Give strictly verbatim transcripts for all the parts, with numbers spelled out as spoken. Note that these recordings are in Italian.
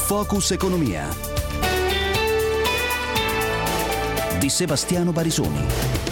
Focus Economia di Sebastiano Barisoni.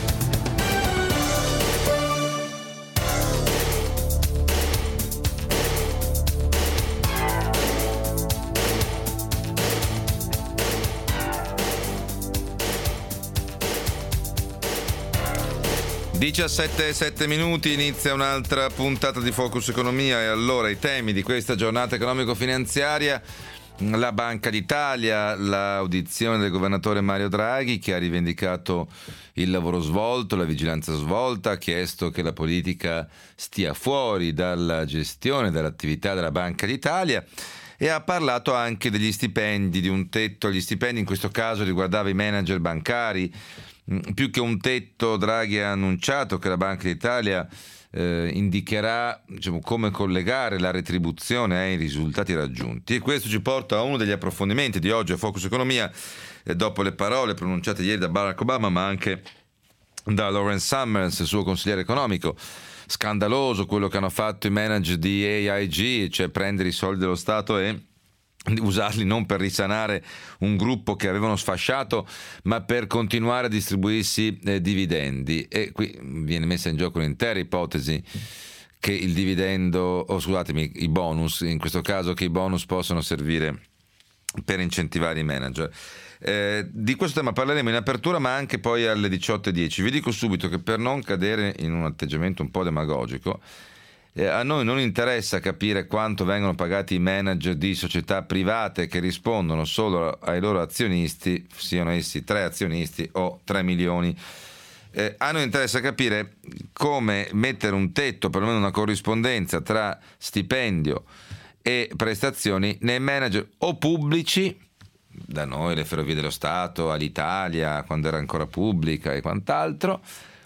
diciassette e sette minuti, inizia un'altra puntata di Focus Economia e allora i temi di questa giornata economico-finanziaria: la Banca d'Italia, l'audizione del governatore Mario Draghi che ha rivendicato il lavoro svolto, la vigilanza svolta, ha chiesto che la politica stia fuori dalla gestione dell'attività della Banca d'Italia e ha parlato anche degli stipendi, di un tetto. Gli stipendi in questo caso riguardava i manager bancari. Più che un tetto, Draghi ha annunciato che la Banca d'Italia eh, indicherà, diciamo, come collegare la retribuzione ai risultati raggiunti, e questo ci porta a uno degli approfondimenti di oggi a Focus Economia, eh, dopo le parole pronunciate ieri da Barack Obama ma anche da Lawrence Summers, il suo consigliere economico. Scandaloso quello che hanno fatto i manager di A I G, cioè prendere i soldi dello Stato e usarli non per risanare un gruppo che avevano sfasciato, ma per continuare a distribuirsi eh, dividendi. E qui viene messa in gioco l'intera ipotesi che il dividendo, o oh, scusatemi, i bonus, in questo caso che i bonus possano servire per incentivare i manager. Eh, di questo tema parleremo in apertura, ma anche poi alle diciotto e dieci. Vi dico subito che, per non cadere in un atteggiamento un po' demagogico, Eh, a noi non interessa capire quanto vengono pagati i manager di società private che rispondono solo ai loro azionisti, siano essi tre azionisti o tre milioni. Eh, a noi interessa capire come mettere un tetto, perlomeno una corrispondenza tra stipendio e prestazioni nei manager o pubblici, da noi le Ferrovie dello Stato, all'Italia quando era ancora pubblica e quant'altro,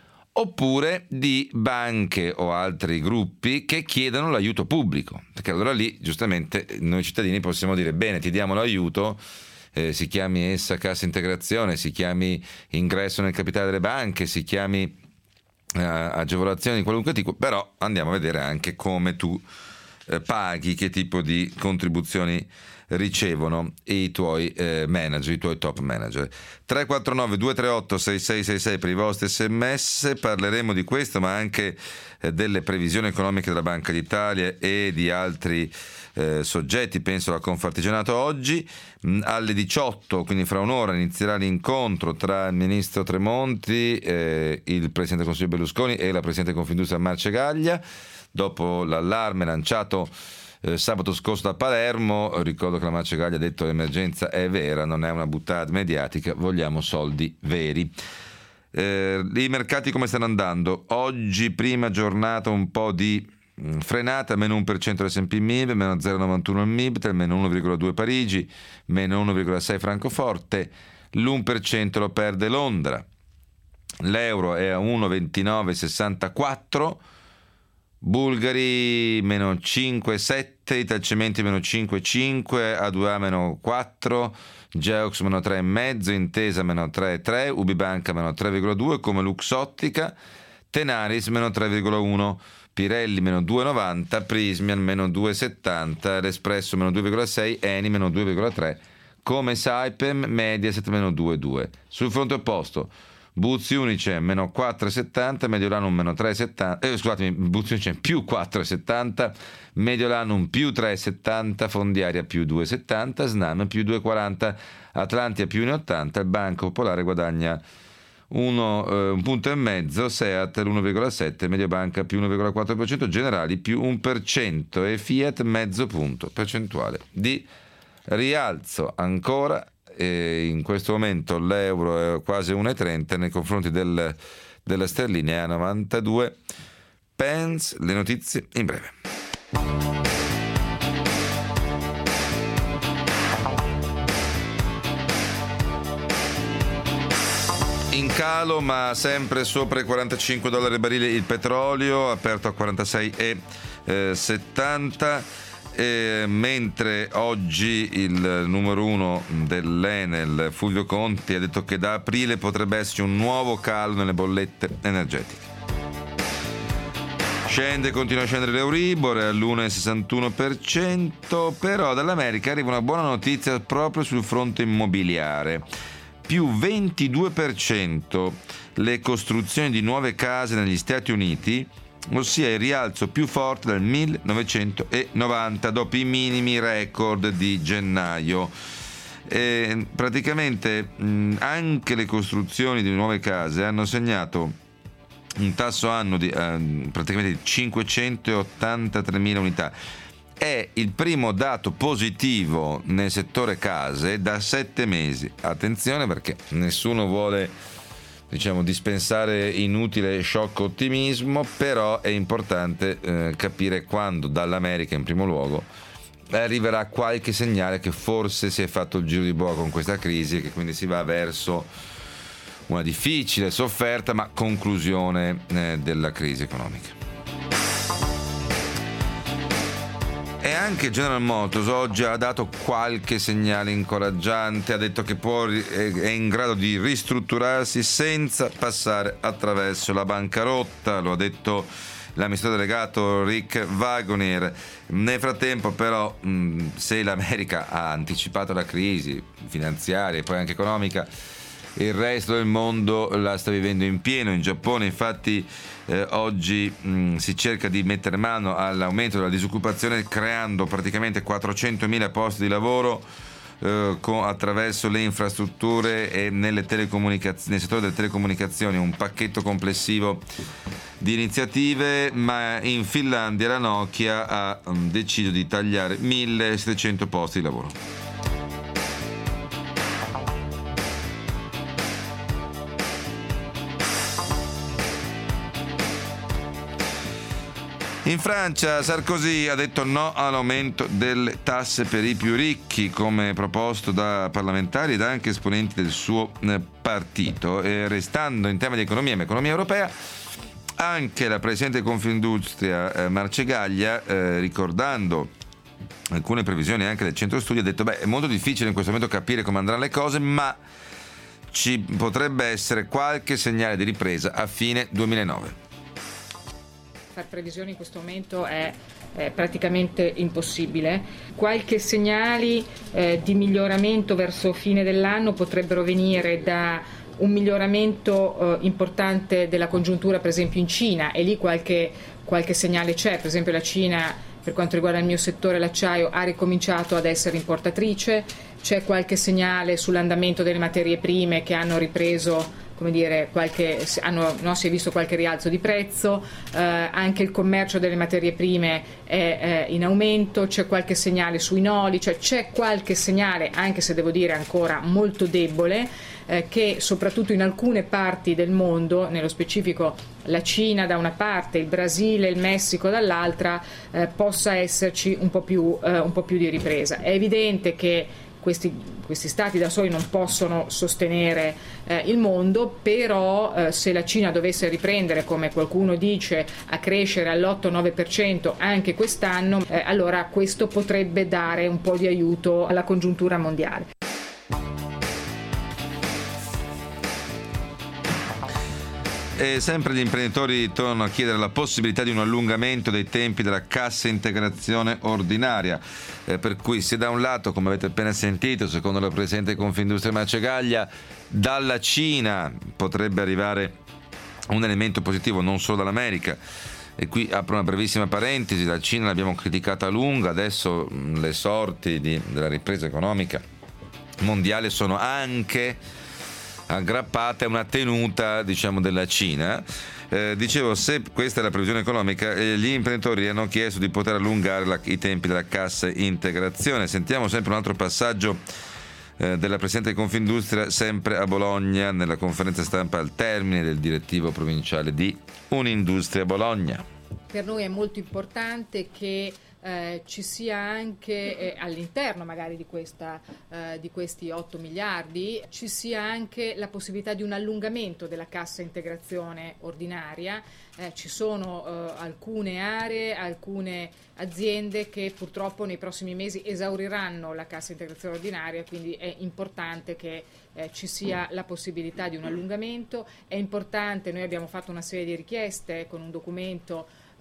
oppure di banche o altri gruppi che chiedono l'aiuto pubblico, perché allora lì giustamente noi cittadini possiamo dire: bene, ti diamo l'aiuto, eh, si chiami essa cassa integrazione, si chiami ingresso nel capitale delle banche, si chiami eh, agevolazioni di qualunque tipo, però andiamo a vedere anche come tu eh, paghi, che tipo di contribuzioni ricevono i tuoi eh, manager, i tuoi top manager. Tre quattro nove due tre otto sei sei sei sei per i vostri sms. Parleremo di questo, ma anche eh, delle previsioni economiche della Banca d'Italia e di altri eh, soggetti, penso alla Confartigianato oggi. Mh, alle diciotto, quindi fra un'ora, inizierà l'incontro tra il ministro Tremonti, eh, il presidente del Consiglio Berlusconi e la presidente di Confindustria Marcegaglia, dopo l'allarme lanciato Eh, sabato scorso da Palermo. Ricordo che la Marcegaglia ha detto: l'emergenza è vera, non è una buttata mediatica, vogliamo soldi veri. Eh, I mercati come stanno andando? Oggi prima giornata un po' di mh, frenata, meno uno per cento l'S and P M I B, meno zero virgola novantuno il MIBTEL, meno uno virgola due Parigi, meno uno virgola sei Francoforte, l'uno per cento lo perde Londra, l'euro è a uno virgola ventinove sessantaquattro, Bulgari meno cinque virgola sette, Italcementi meno cinque virgola cinque, A due A meno quattro, Geox meno tre virgola cinque, Intesa meno tre virgola tre, Ubibanca meno tre virgola due, come Luxottica, Tenaris meno tre virgola uno, Pirelli meno due virgola novanta, Prismian meno due virgola settanta, L'Espresso meno due virgola sei, Eni meno due virgola tre, come Saipem, Mediaset meno due virgola due. Sul fronte opposto, Buzzi Unice meno quattro virgola settanta, Mediolanum meno tre virgola settanta, eh, scusatemi, Buzzi Unice più quattro virgola settanta, Mediolanum più tre virgola settanta, Fondiaria più due virgola settanta, Snam più due virgola quaranta, Atlantia più uno virgola ottanta, il Banco Popolare guadagna uno, eh, un punto e mezzo, Seat l'uno virgola sette, Mediobanca più uno virgola quattro per cento, Generali più uno per cento e Fiat mezzo punto percentuale di rialzo. Ancora e in questo momento l'euro è quasi uno virgola trenta nei confronti del, della sterlina, è a novantadue pence. Le notizie in breve. In calo, ma sempre sopra i quarantacinque dollari al barile il petrolio, aperto a quarantasei virgola settanta. Eh, mentre oggi il numero uno dell'Enel, Fulvio Conti, ha detto che da aprile potrebbe esserci un nuovo calo nelle bollette energetiche. Scende, continua a scendere l'Euribor, è all'uno virgola sessantuno per cento, però dall'America arriva una buona notizia proprio sul fronte immobiliare. Più ventidue per cento le costruzioni di nuove case negli Stati Uniti, ossia il rialzo più forte dal millenovecentonovanta, dopo i minimi record di gennaio. E praticamente mh, anche le costruzioni di nuove case hanno segnato un tasso annuo di eh, praticamente cinquecentottantatremila unità. È il primo dato positivo nel settore case da sette mesi. Attenzione, perché nessuno vuole, diciamo, dispensare inutile sciocco ottimismo, però è importante eh, capire quando dall'America in primo luogo arriverà qualche segnale che forse si è fatto il giro di boa con questa crisi e che quindi si va verso una difficile sofferta ma conclusione eh, della crisi economica. E anche General Motors oggi ha dato qualche segnale incoraggiante, ha detto che può, è in grado di ristrutturarsi senza passare attraverso la bancarotta, lo ha detto l'amministratore delegato Rick Wagoner. Nel frattempo però mh, se l'America ha anticipato la crisi finanziaria e poi anche economica, il resto del mondo la sta vivendo in pieno. In Giappone infatti eh, oggi mh, si cerca di mettere mano all'aumento della disoccupazione creando praticamente quattrocentomila posti di lavoro eh, con, attraverso le infrastrutture e nelle telecomunicaz- nel settore delle telecomunicazioni, un pacchetto complessivo di iniziative. Ma in Finlandia la Nokia ha um, deciso di tagliare millesettecento posti di lavoro. In Francia Sarkozy ha detto no all'aumento delle tasse per i più ricchi, come proposto da parlamentari ed anche esponenti del suo partito. E restando in tema di economia, ma economia europea, anche la Presidente di Confindustria eh, Marcegaglia, eh, ricordando alcune previsioni anche del centro studi, ha detto beh, è molto difficile in questo momento capire come andranno le cose, ma ci potrebbe essere qualche segnale di ripresa a fine duemilanove. Fare previsioni in questo momento è, è praticamente impossibile. Qualche segnali eh, di miglioramento verso fine dell'anno potrebbero venire da un miglioramento eh, importante della congiuntura, per esempio in Cina, e lì qualche, qualche segnale c'è. Per esempio la Cina, per quanto riguarda il mio settore, l'acciaio, ha ricominciato ad essere importatrice. C'è qualche segnale sull'andamento delle materie prime che hanno ripreso, come dire, qualche, hanno, no, si è visto qualche rialzo di prezzo, eh, anche il commercio delle materie prime è eh, in aumento, c'è qualche segnale sui noli, cioè c'è qualche segnale, anche se devo dire ancora molto debole, eh, che soprattutto in alcune parti del mondo, nello specifico la Cina da una parte, il Brasile, il Messico dall'altra, eh, possa esserci un po' più, eh, un po' più di ripresa. È evidente che Questi, questi stati da soli non possono sostenere eh, il mondo, però eh, se la Cina dovesse riprendere, come qualcuno dice, a crescere all'otto nove per cento anche quest'anno, eh, allora questo potrebbe dare un po' di aiuto alla congiuntura mondiale. E sempre gli imprenditori tornano a chiedere la possibilità di un allungamento dei tempi della cassa integrazione ordinaria, eh, per cui se da un lato, come avete appena sentito, secondo la Presidente di Confindustria Marcegaglia, dalla Cina potrebbe arrivare un elemento positivo, non solo dall'America. E qui apro una brevissima parentesi: la Cina l'abbiamo criticata a lungo, adesso mh, le sorti di, della ripresa economica mondiale sono anche aggrappata a una tenuta, diciamo, della Cina. Eh, dicevo, se questa è la previsione economica, eh, gli imprenditori hanno chiesto di poter allungare la, i tempi della cassa integrazione. Sentiamo sempre un altro passaggio eh, della Presidente di Confindustria, sempre a Bologna, nella conferenza stampa al termine del direttivo provinciale di Unindustria Bologna. Per noi è molto importante che Eh, ci sia anche eh, all'interno magari di, questa, eh, di questi otto miliardi, ci sia anche la possibilità di un allungamento della cassa integrazione ordinaria. Eh, ci sono eh, alcune aree, alcune aziende che purtroppo nei prossimi mesi esauriranno la cassa integrazione ordinaria, quindi è importante che eh, ci sia la possibilità di un allungamento. È importante, noi abbiamo fatto una serie di richieste con un documento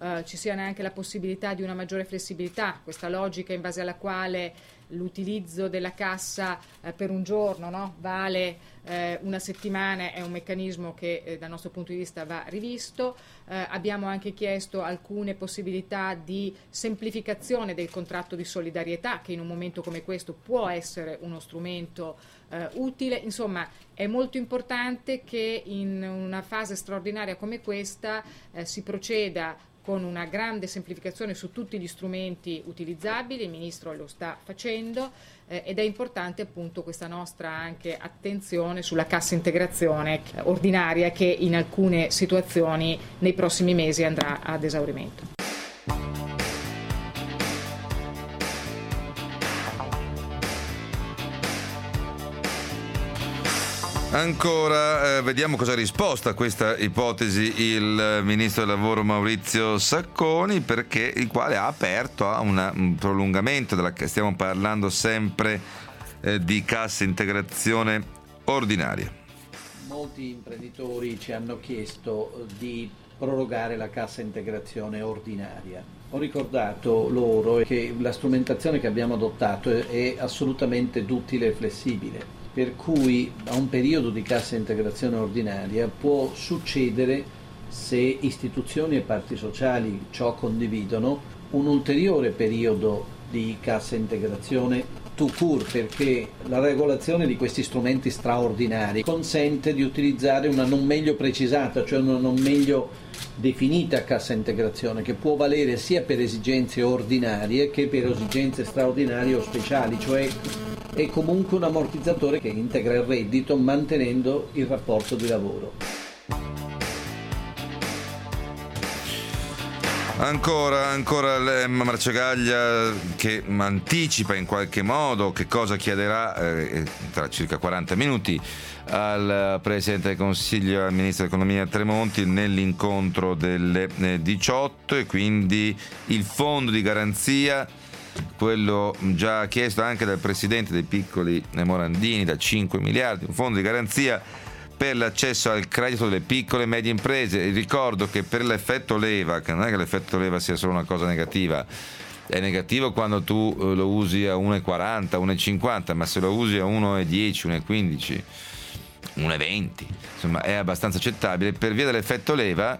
eh, ci sia anche la possibilità di una maggiore flessibilità, questa logica in base alla quale l'utilizzo della cassa eh, per un giorno, no? vale eh, una settimana, è un meccanismo che eh, dal nostro punto di vista va rivisto. Eh, abbiamo anche chiesto alcune possibilità di semplificazione del contratto di solidarietà, che in un momento come questo può essere uno strumento eh, utile. Insomma, è molto importante che in una fase straordinaria come questa eh, si proceda con una grande semplificazione su tutti gli strumenti utilizzabili. Il Ministro lo sta facendo eh, ed è importante appunto questa nostra anche attenzione sulla cassa integrazione ordinaria, che in alcune situazioni nei prossimi mesi andrà ad esaurimento. Ancora eh, vediamo cosa ha risposto a questa ipotesi il ministro del lavoro Maurizio Sacconi, perché il quale ha aperto a una, un prolungamento della, stiamo parlando sempre eh, di cassa integrazione ordinaria. Molti imprenditori ci hanno chiesto di prorogare la cassa integrazione ordinaria. Ho ricordato loro che la strumentazione che abbiamo adottato è, è assolutamente duttile e flessibile, per cui a un periodo di cassa integrazione ordinaria può succedere, se istituzioni e parti sociali ciò condividono, un ulteriore periodo di cassa integrazione tout court, perché la regolazione di questi strumenti straordinari consente di utilizzare una non meglio precisata, cioè una non meglio definita cassa integrazione, che può valere sia per esigenze ordinarie che per esigenze straordinarie o speciali, cioè è comunque un ammortizzatore che integra il reddito mantenendo il rapporto di lavoro. Ancora, ancora Emma Marcegaglia che anticipa in qualche modo che cosa chiederà eh, tra circa quaranta minuti al Presidente del Consiglio e al Ministro dell'Economia Tremonti nell'incontro delle diciotto, e quindi il fondo di garanzia, quello già chiesto anche dal Presidente dei Piccoli Morandini, da cinque miliardi, un fondo di garanzia per l'accesso al credito delle piccole e medie imprese. Ricordo che per l'effetto leva, che non è che l'effetto leva sia solo una cosa negativa, è negativo quando tu lo usi a uno virgola quaranta, uno virgola cinquanta, ma se lo usi a uno virgola dieci, uno virgola quindici, uno virgola venti, insomma è abbastanza accettabile. Per via dell'effetto leva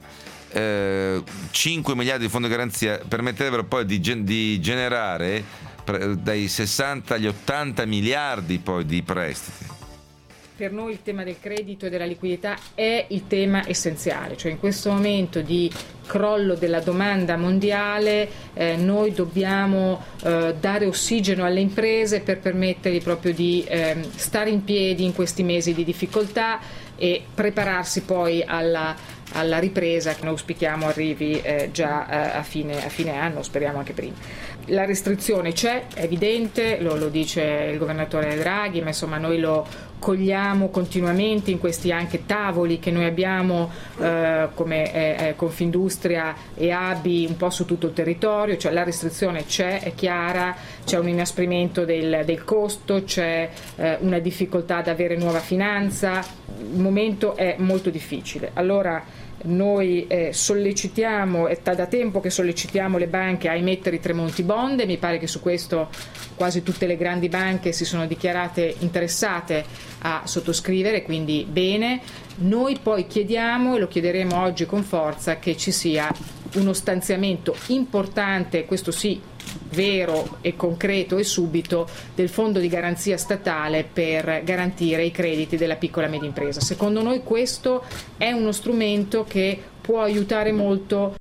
eh, cinque miliardi di fondo di garanzia permetterebbero poi di, gen- di generare pre- dai sessanta agli ottanta miliardi poi di prestiti. Per noi il tema del credito e della liquidità è il tema essenziale, cioè in questo momento di crollo della domanda mondiale eh, noi dobbiamo eh, dare ossigeno alle imprese per permettergli proprio di eh, stare in piedi in questi mesi di difficoltà e prepararsi poi alla, alla ripresa che noi auspichiamo arrivi eh, già eh, a, fine, a fine anno, speriamo anche prima. La restrizione c'è, è evidente, lo, lo dice il governatore Draghi, ma insomma noi lo cogliamo continuamente in questi anche tavoli che noi abbiamo eh, come eh, Confindustria e A B I un po' su tutto il territorio, cioè la restrizione c'è, è chiara, c'è un inasprimento del, del costo, c'è eh, una difficoltà ad avere nuova finanza, il momento è molto difficile. Allora noi eh, sollecitiamo, è da tempo che sollecitiamo le banche a emettere i Tremonti Bond, e mi pare che su questo quasi tutte le grandi banche si sono dichiarate interessate a sottoscrivere, quindi bene. Noi poi chiediamo, e lo chiederemo oggi con forza, che ci sia uno stanziamento importante, questo sì, vero e concreto e subito, del fondo di garanzia statale per garantire i crediti della piccola e media impresa. Secondo noi questo è uno strumento che può aiutare molto.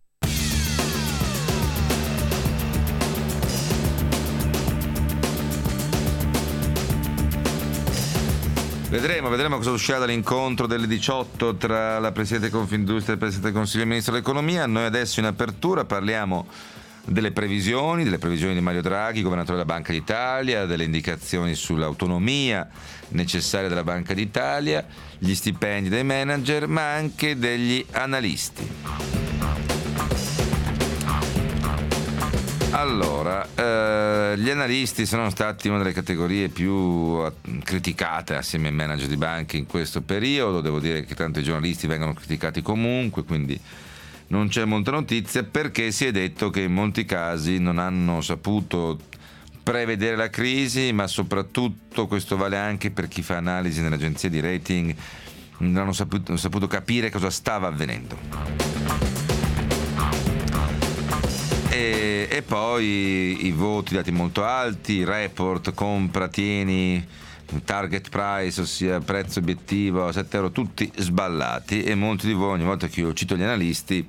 Vedremo, vedremo cosa uscirà dall'incontro delle diciotto tra la Presidente Confindustria e il Presidente del Consiglio e il Ministro dell'Economia. Noi adesso in apertura parliamo delle previsioni, delle previsioni di Mario Draghi, governatore della Banca d'Italia, delle indicazioni sull'autonomia necessaria della Banca d'Italia, gli stipendi dei manager, ma anche degli analisti. Allora, eh, gli analisti sono stati una delle categorie più criticate assieme ai manager di banche in questo periodo. Devo dire che tanto i giornalisti vengono criticati comunque, quindi non c'è molta notizia, perché si è detto che in molti casi non hanno saputo prevedere la crisi, ma soprattutto questo vale anche per chi fa analisi nelle agenzie di rating, non hanno saputo, non saputo capire cosa stava avvenendo. E, e poi i voti dati molto alti, report, compra, tieni, target price, ossia prezzo obiettivo a sette euro, tutti sballati, e molti di voi, ogni volta che io cito gli analisti,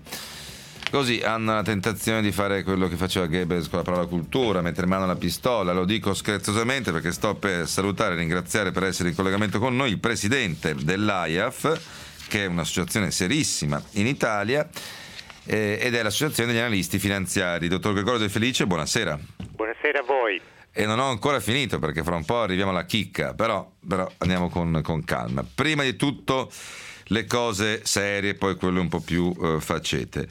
così hanno la tentazione di fare quello che faceva Goebbels con la parola cultura, mettere mano alla pistola. Lo dico scherzosamente perché sto per salutare e ringraziare per essere in collegamento con noi il presidente dell'A I A F, che è un'associazione serissima in Italia, eh, ed è l'associazione degli analisti finanziari. Dottor Gregorio De Felice, buonasera. Buonasera a voi. E non ho ancora finito perché fra un po' arriviamo alla chicca, però, però andiamo con, con calma. Prima di tutto le cose serie, poi quelle un po' più eh, faccete.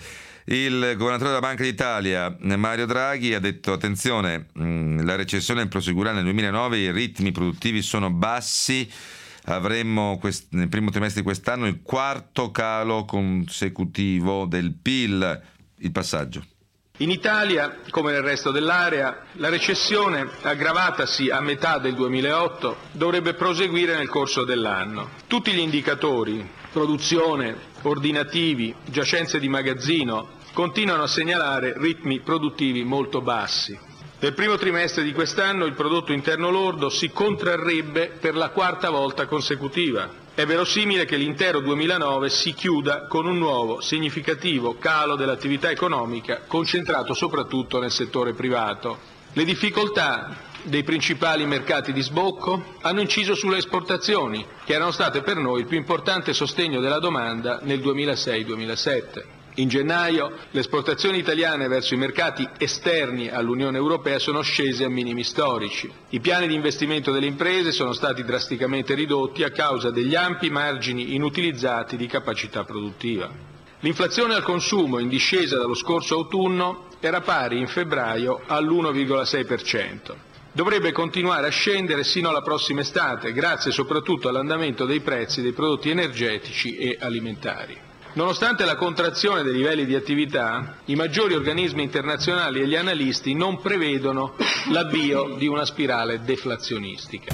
Il governatore della Banca d'Italia, Mario Draghi, ha detto: attenzione, mh, la recessione proseguirà nel duemilanove, i ritmi produttivi sono bassi, avremmo quest- nel primo trimestre di quest'anno il quarto calo consecutivo del P I L. Il passaggio. In Italia, come nel resto dell'area, la recessione, aggravatasi a metà del duemilaotto, dovrebbe proseguire nel corso dell'anno. Tutti gli indicatori, produzione, ordinativi, giacenze di magazzino, continuano a segnalare ritmi produttivi molto bassi. Nel primo trimestre di quest'anno il prodotto interno lordo si contrarrebbe per la quarta volta consecutiva. È verosimile che l'intero duemilanove si chiuda con un nuovo significativo calo dell'attività economica, concentrato soprattutto nel settore privato. Le difficoltà dei principali mercati di sbocco hanno inciso sulle esportazioni, che erano state per noi il più importante sostegno della domanda nel duemilasei duemilasette. In gennaio le esportazioni italiane verso i mercati esterni all'Unione Europea sono scese a minimi storici. I piani di investimento delle imprese sono stati drasticamente ridotti a causa degli ampi margini inutilizzati di capacità produttiva. L'inflazione al consumo, in discesa dallo scorso autunno, era pari in febbraio all'uno virgola sei per cento. Dovrebbe continuare a scendere sino alla prossima estate, grazie soprattutto all'andamento dei prezzi dei prodotti energetici e alimentari. Nonostante la contrazione dei livelli di attività, i maggiori organismi internazionali e gli analisti non prevedono l'avvio di una spirale deflazionistica.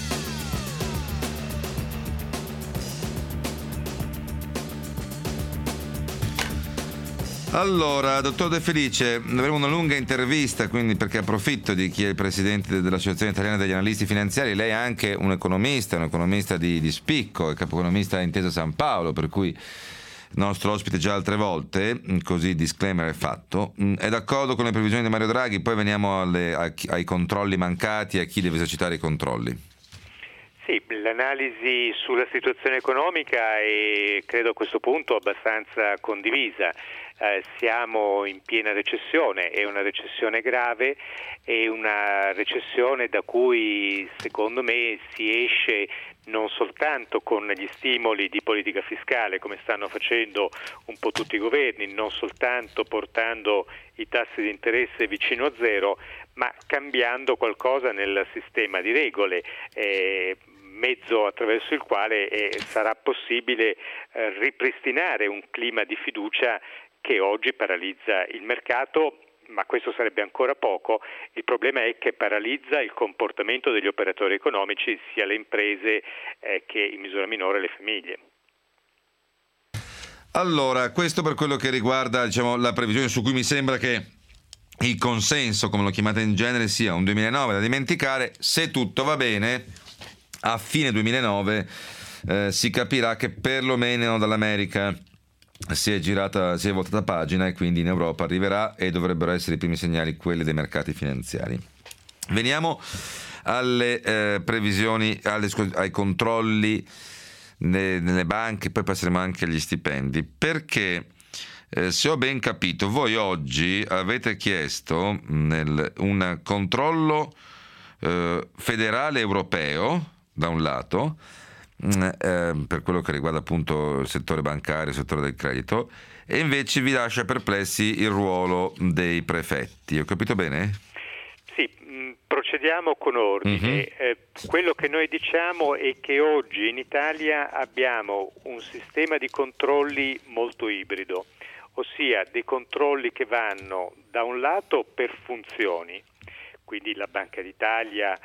Allora, dottor De Felice, avremo una lunga intervista, quindi, perché approfitto di chi è il presidente dell'Associazione Italiana degli Analisti Finanziari. Lei è anche un economista, un economista di, di spicco, è capoeconomista a Intesa San Paolo, per cui nostro ospite già altre volte, così disclaimer è fatto. È d'accordo con le previsioni di Mario Draghi? Poi veniamo alle, ai controlli mancati e a chi deve esercitare i controlli. Sì, l'analisi sulla situazione economica è, credo a questo punto, abbastanza condivisa. Eh, siamo in piena recessione, è una recessione grave, è una recessione da cui secondo me si esce non soltanto con gli stimoli di politica fiscale, come stanno facendo un po' tutti i governi, non soltanto portando i tassi di interesse vicino a zero, ma cambiando qualcosa nel sistema di regole, eh, mezzo attraverso il quale eh, sarà possibile eh, ripristinare un clima di fiducia che oggi paralizza il mercato. Ma questo sarebbe ancora poco. Il problema è che paralizza il comportamento degli operatori economici, sia le imprese eh, che in misura minore le famiglie. Allora, questo per quello che riguarda, diciamo, la previsione su cui mi sembra che il consenso, come lo chiamate in genere, sia un duemilanove da dimenticare. Se tutto va bene, a fine duemilanove eh, si capirà che perlomeno dall'America si è girata, si è voltata pagina, e quindi in Europa arriverà, e dovrebbero essere i primi segnali quelli dei mercati finanziari. Veniamo alle eh, previsioni, alle, ai controlli ne, nelle banche, poi passeremo anche agli stipendi, perché eh, se ho ben capito, voi oggi avete chiesto nel, un controllo eh, federale europeo da un lato, Eh, per quello che riguarda appunto il settore bancario, il settore del credito, e invece vi lascia perplessi il ruolo dei prefetti. Ho capito bene? Sì, mh, procediamo con ordine. Uh-huh. Eh, quello che noi diciamo è che oggi in Italia abbiamo un sistema di controlli molto ibrido, ossia dei controlli che vanno da un lato per funzioni, quindi la Banca d'Italia,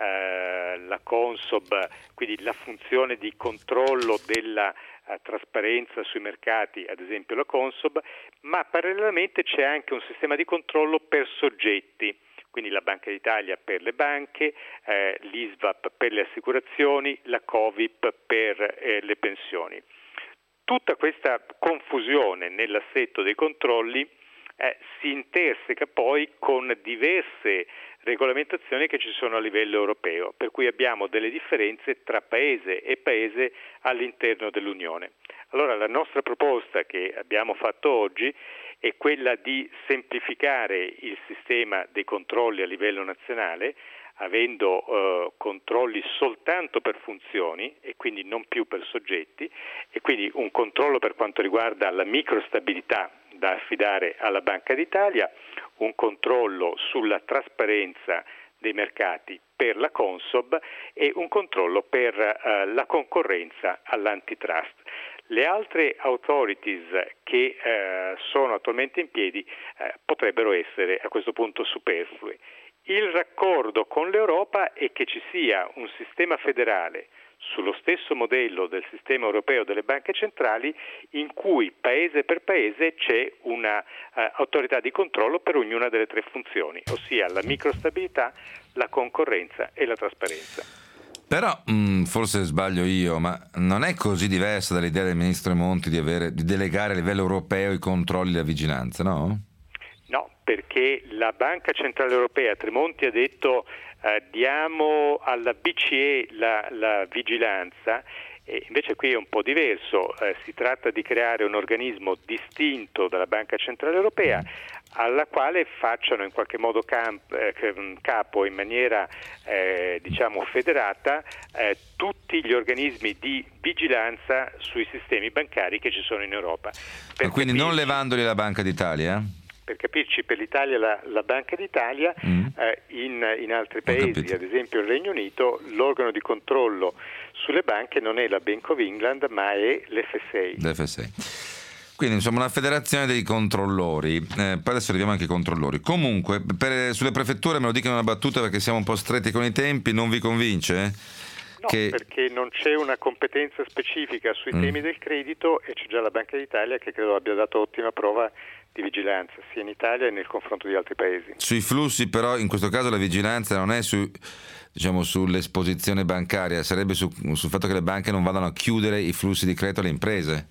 eh, la Consob, quindi la funzione di controllo della eh, trasparenza sui mercati, ad esempio la Consob, ma parallelamente c'è anche un sistema di controllo per soggetti, quindi la Banca d'Italia per le banche, eh, l'I S V A P per le assicurazioni, la Covip per eh, le pensioni. Tutta questa confusione nell'assetto dei controlli eh, si interseca poi con diverse regolamentazioni che ci sono a livello europeo, per cui abbiamo delle differenze tra paese e paese all'interno dell'Unione. Allora la nostra proposta che abbiamo fatto oggi è quella di semplificare il sistema dei controlli a livello nazionale, avendo eh, controlli soltanto per funzioni e quindi non più per soggetti, e quindi un controllo per quanto riguarda la microstabilità da affidare alla Banca d'Italia, un controllo sulla trasparenza dei mercati per la Consob e un controllo per eh, la concorrenza all'antitrust. Le altre authorities che eh, sono attualmente in piedi eh, potrebbero essere a questo punto superflue. Il raccordo con l'Europa è che ci sia un sistema federale sullo stesso modello del sistema europeo delle banche centrali, in cui paese per paese c'è una uh, autorità di controllo per ognuna delle tre funzioni, ossia la microstabilità, la concorrenza e la trasparenza. Però mh, forse sbaglio io, ma non è così diversa dall'idea del ministro Monti di, avere, di delegare a livello europeo i controlli e la vigilanza, no? No, perché la Banca Centrale Europea, Tremonti ha detto eh, diamo alla B C E la, la vigilanza, e invece qui è un po' diverso, eh, si tratta di creare un organismo distinto dalla Banca Centrale Europea alla quale facciano in qualche modo camp, eh, capo in maniera eh, diciamo federata eh, tutti gli organismi di vigilanza sui sistemi bancari che ci sono in Europa. Per quindi capirci, non levandoli la Banca d'Italia? Per capirci, per l'Italia la, la Banca d'Italia, mm. eh, in, in altri paesi, ad esempio il Regno Unito, l'organo di controllo sulle banche non è la Bank of England ma è l'F S A. L'F S A. Quindi insomma una federazione dei controllori, eh, poi adesso arriviamo anche ai controllori. Comunque per, sulle prefetture, me lo dico in una battuta perché siamo un po' stretti con i tempi, non vi convince? No, che... perché non c'è una competenza specifica sui mm. temi del credito e c'è già la Banca d'Italia che credo abbia dato ottima prova di vigilanza sia in Italia e nel confronto di altri paesi. Sui flussi però in questo caso la vigilanza non è su, diciamo, sull'esposizione bancaria, sarebbe su, sul fatto che le banche non vadano a chiudere i flussi di credito alle imprese.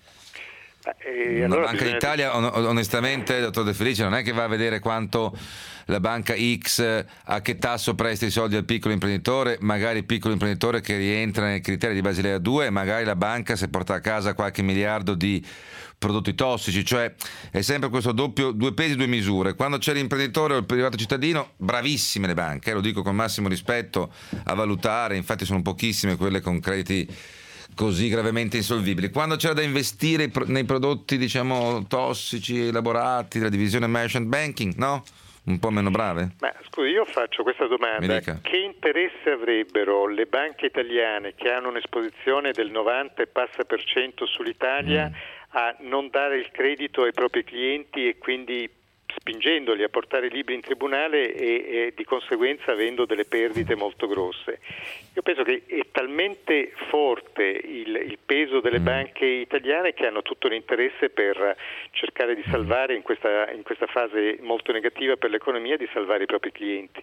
Eh, la allora Banca bisogna... d'Italia onestamente, dottor De Felice, non è che va a vedere quanto la banca X a che tasso presta i soldi al piccolo imprenditore, magari il piccolo imprenditore che rientra nei criteri di Basilea due, e magari la banca se porta a casa qualche miliardo di prodotti tossici, cioè è sempre questo doppio, due pesi due misure. Quando c'è l'imprenditore o il privato cittadino, bravissime le banche, eh, lo dico con massimo rispetto, a valutare, infatti sono pochissime quelle con crediti così gravemente insolvibili. Quando c'era da investire nei prodotti, diciamo, tossici, elaborati della divisione merchant banking, no? Un po' meno brave? Ma scusi, io faccio questa domanda: che interesse avrebbero le banche italiane che hanno un'esposizione del novanta e passa per cento sull'Italia mm. a non dare il credito ai propri clienti e quindi spingendoli a portare i libri in tribunale e, e di conseguenza avendo delle perdite molto grosse? Io penso che è talmente forte il, il peso delle mm. banche italiane che hanno tutto l'interesse per cercare di salvare in questa, in questa fase molto negativa per l'economia, di salvare i propri clienti.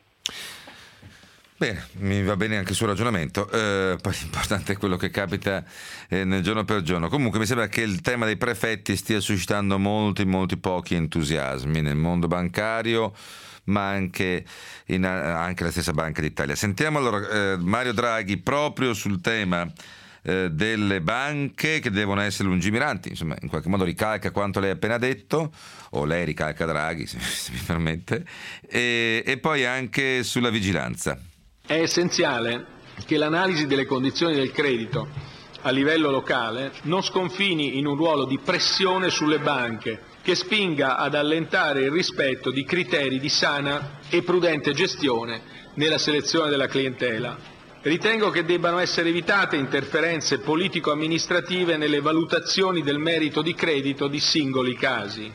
Bene, mi va bene anche il suo ragionamento, eh, poi l'importante è quello che capita eh, nel giorno per giorno. Comunque mi sembra che il tema dei prefetti stia suscitando molti, molti pochi entusiasmi nel mondo bancario, ma anche, in, anche la stessa Banca d'Italia. Sentiamo allora eh, Mario Draghi proprio sul tema eh, delle banche che devono essere lungimiranti, insomma in qualche modo ricalca quanto lei ha appena detto, o lei ricalca Draghi se, se mi permette, e, e poi anche sulla vigilanza. È essenziale che l'analisi delle condizioni del credito a livello locale non sconfini in un ruolo di pressione sulle banche che spinga ad allentare il rispetto di criteri di sana e prudente gestione nella selezione della clientela. Ritengo che debbano essere evitate interferenze politico-amministrative nelle valutazioni del merito di credito di singoli casi.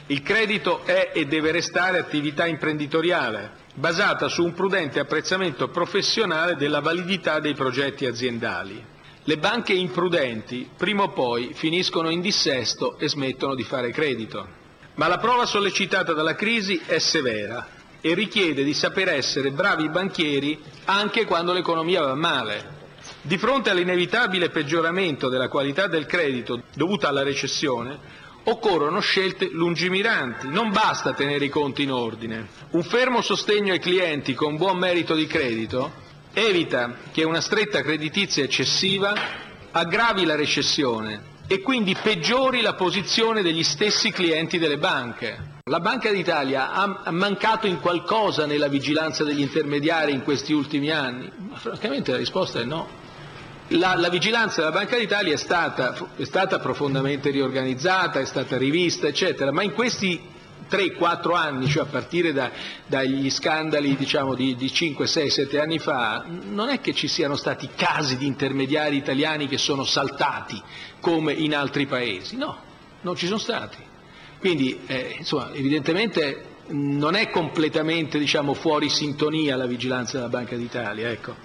Il credito è e deve restare attività imprenditoriale, basata su un prudente apprezzamento professionale della validità dei progetti aziendali. Le banche imprudenti prima o poi finiscono in dissesto e smettono di fare credito. Ma la prova sollecitata dalla crisi è severa e richiede di saper essere bravi banchieri anche quando l'economia va male. Di fronte all'inevitabile peggioramento della qualità del credito dovuta alla recessione, occorrono scelte lungimiranti, non basta tenere i conti in ordine. Un fermo sostegno ai clienti con buon merito di credito evita che una stretta creditizia eccessiva aggravi la recessione e quindi peggiori la posizione degli stessi clienti delle banche. La Banca d'Italia ha mancato in qualcosa nella vigilanza degli intermediari in questi ultimi anni? Ma francamente la risposta è no. La, la vigilanza della Banca d'Italia è stata, è stata profondamente riorganizzata, è stata rivista, eccetera, ma in questi tre quattro anni, cioè a partire da, dagli scandali diciamo, di, di cinque sei sette anni fa, non è che ci siano stati casi di intermediari italiani che sono saltati come in altri paesi, no, non ci sono stati. Quindi eh, insomma, evidentemente non è completamente diciamo, fuori sintonia la vigilanza della Banca d'Italia, ecco.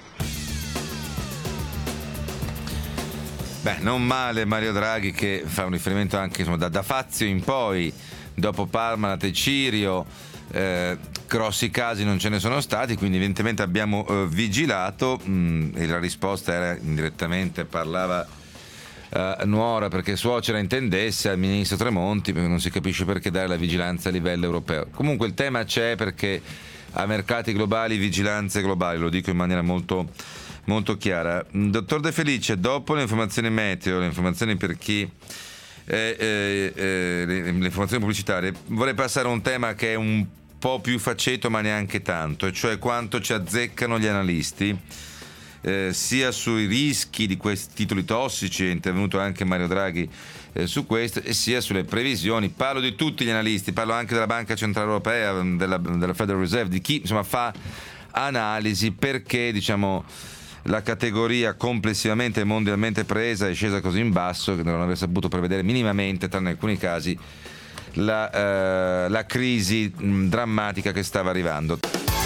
Beh, non male Mario Draghi, che fa un riferimento anche insomma, da, da Fazio in poi, dopo Parmalat e Cirio, eh, grossi casi non ce ne sono stati, quindi evidentemente abbiamo eh, vigilato mh, e la risposta era indirettamente, parlava eh, nuora perché suocera intendesse al ministro Tremonti, perché non si capisce perché dare la vigilanza a livello europeo. Comunque il tema c'è perché a mercati globali vigilanze globali, lo dico in maniera molto molto chiara. Dottor De Felice, dopo le informazioni meteo, le informazioni per chi eh, eh, eh, le, le informazioni pubblicitarie, vorrei passare a un tema che è un po' più faceto ma neanche tanto, e cioè quanto ci azzeccano gli analisti eh, sia sui rischi di questi titoli tossici, è intervenuto anche Mario Draghi eh, su questo, e sia sulle previsioni. Parlo di tutti gli analisti, parlo anche della Banca Centrale Europea, della, della Federal Reserve, di chi insomma fa analisi, perché diciamo la categoria complessivamente e mondialmente presa è scesa così in basso che non aver saputo prevedere minimamente, tranne in alcuni casi, la, eh, la crisi mh, drammatica che stava arrivando.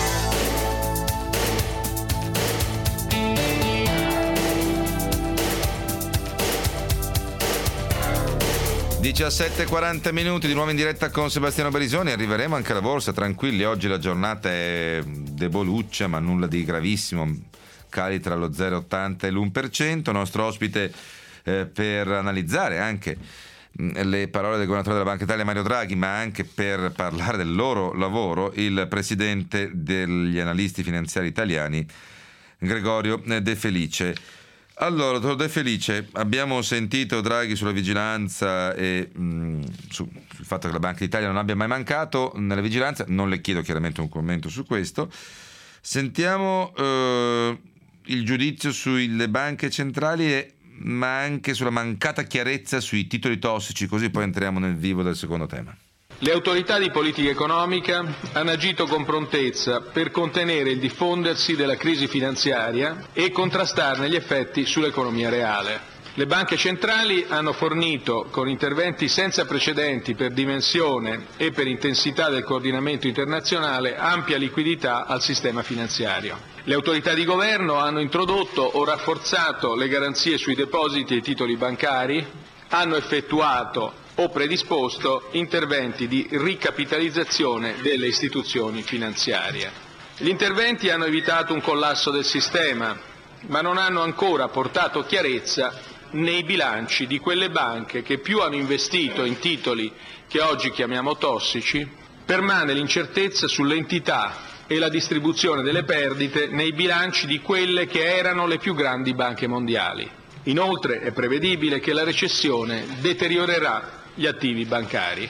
diciassette e quaranta minuti di nuovo in diretta con Sebastiano Barisoni. Arriveremo anche alla borsa, tranquilli, oggi la giornata è deboluccia ma nulla di gravissimo, cali tra lo zero virgola ottanta e l'uno per cento. Nostro ospite eh, per analizzare anche mh, le parole del governatore della Banca d'Italia Mario Draghi, ma anche per parlare del loro lavoro, il presidente degli analisti finanziari italiani Gregorio De Felice. Allora, dottor De Felice, abbiamo sentito Draghi sulla vigilanza e mh, sul fatto che la Banca d'Italia non abbia mai mancato nella vigilanza. Non le chiedo chiaramente un commento su questo. Sentiamo eh, il giudizio sulle banche centrali, e, ma anche sulla mancata chiarezza sui titoli tossici, così poi entriamo nel vivo del secondo tema. Le autorità di politica economica hanno agito con prontezza per contenere il diffondersi della crisi finanziaria e contrastarne gli effetti sull'economia reale. Le banche centrali hanno fornito, con interventi senza precedenti per dimensione e per intensità del coordinamento internazionale, ampia liquidità al sistema finanziario. Le autorità di governo hanno introdotto o rafforzato le garanzie sui depositi e i titoli bancari, hanno effettuato o predisposto interventi di ricapitalizzazione delle istituzioni finanziarie. Gli interventi hanno evitato un collasso del sistema, ma non hanno ancora portato chiarezza nei bilanci di quelle banche che più hanno investito in titoli che oggi chiamiamo tossici. Permane l'incertezza sull'entità e la distribuzione delle perdite nei bilanci di quelle che erano le più grandi banche mondiali. Inoltre è prevedibile che la recessione deteriorerà gli attivi bancari.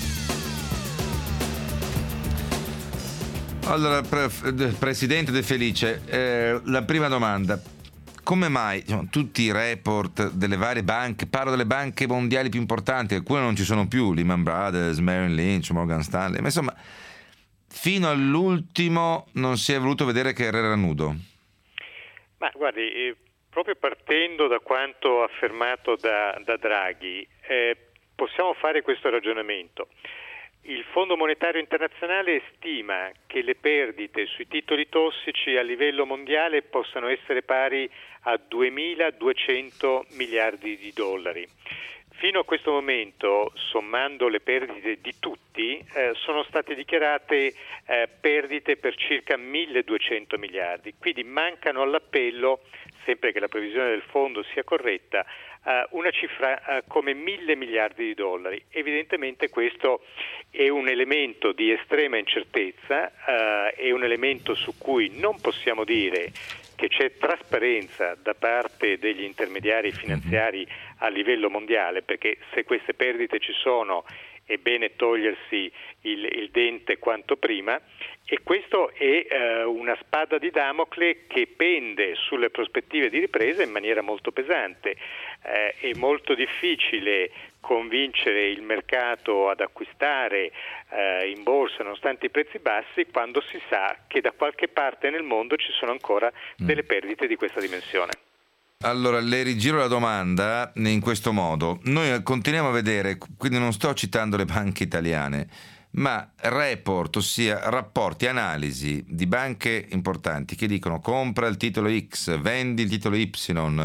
Allora, pre- Presidente De Felice, eh, la prima domanda: come mai diciamo, tutti i report delle varie banche, parlo delle banche mondiali più importanti, alcune non ci sono più, Lehman Brothers, Merrill Lynch, Morgan Stanley, ma insomma fino all'ultimo non si è voluto vedere che era nudo? Ma guardi, eh, proprio partendo da quanto affermato da, da Draghi, eh, possiamo fare questo ragionamento. Il Fondo Monetario Internazionale stima che le perdite sui titoli tossici a livello mondiale possano essere pari a duemiladuecento miliardi di dollari. Fino a questo momento, sommando le perdite di tutti, eh, sono state dichiarate eh, perdite per circa milleduecento miliardi, quindi mancano all'appello, sempre che la previsione del fondo sia corretta, eh, una cifra eh, come mille miliardi di dollari. Evidentemente questo è un elemento di estrema incertezza, eh, è un elemento su cui non possiamo dire che c'è trasparenza da parte degli intermediari finanziari a livello mondiale, perché se queste perdite ci sono è bene togliersi il, il dente quanto prima, e questo è eh, una spada di Damocle che pende sulle prospettive di ripresa in maniera molto pesante. Eh, è molto difficile convincere il mercato ad acquistare eh, in borsa nonostante i prezzi bassi quando si sa che da qualche parte nel mondo ci sono ancora delle perdite di questa dimensione. Allora, le rigiro la domanda in questo modo. Noi continuiamo a vedere, quindi non sto citando le banche italiane, ma report, ossia rapporti, analisi di banche importanti che dicono compra il titolo X, vendi il titolo Y,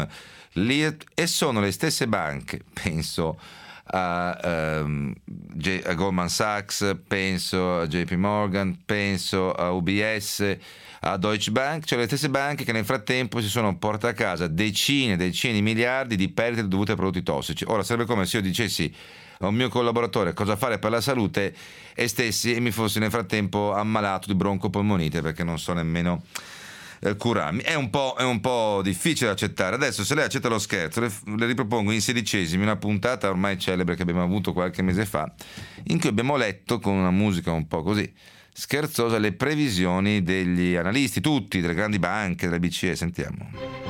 lì, e sono le stesse banche, penso a, um, J- a Goldman Sachs, penso a J P Morgan, penso a U B S, a Deutsche Bank, cioè le stesse banche che nel frattempo si sono portate a casa decine e decine di miliardi di perdite dovute a prodotti tossici. Ora sarebbe come se io dicessi a un mio collaboratore cosa fare per la salute e stessi e mi fossi nel frattempo ammalato di broncopolmonite perché non so nemmeno eh, curarmi. È un po', è un po' difficile da accettare. Adesso, se lei accetta lo scherzo, le, le ripropongo in sedicesimi una puntata ormai celebre che abbiamo avuto qualche mese fa, in cui abbiamo letto con una musica un po' così scherzosa le previsioni degli analisti, tutti, delle grandi banche, della B C E. Sentiamo.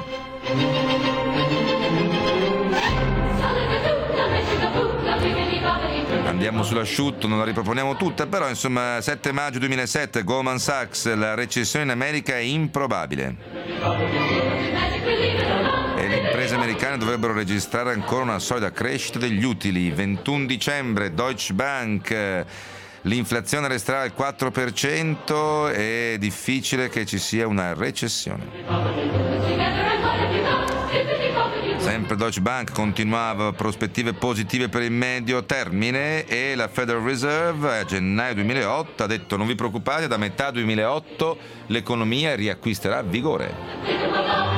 Andiamo sull'asciutto, non la riproponiamo tutta, però insomma sette maggio duemilasette, Goldman Sachs, la recessione in America è improbabile e le imprese americane dovrebbero registrare ancora una solida crescita degli utili. ventuno dicembre, Deutsche Bank, l'inflazione resterà al quattro per cento e è difficile che ci sia una recessione. Sempre Deutsche Bank continuava prospettive positive per il medio termine e la Federal Reserve a gennaio duemilaotto ha detto: non vi preoccupate, da metà duemilaotto l'economia riacquisterà vigore.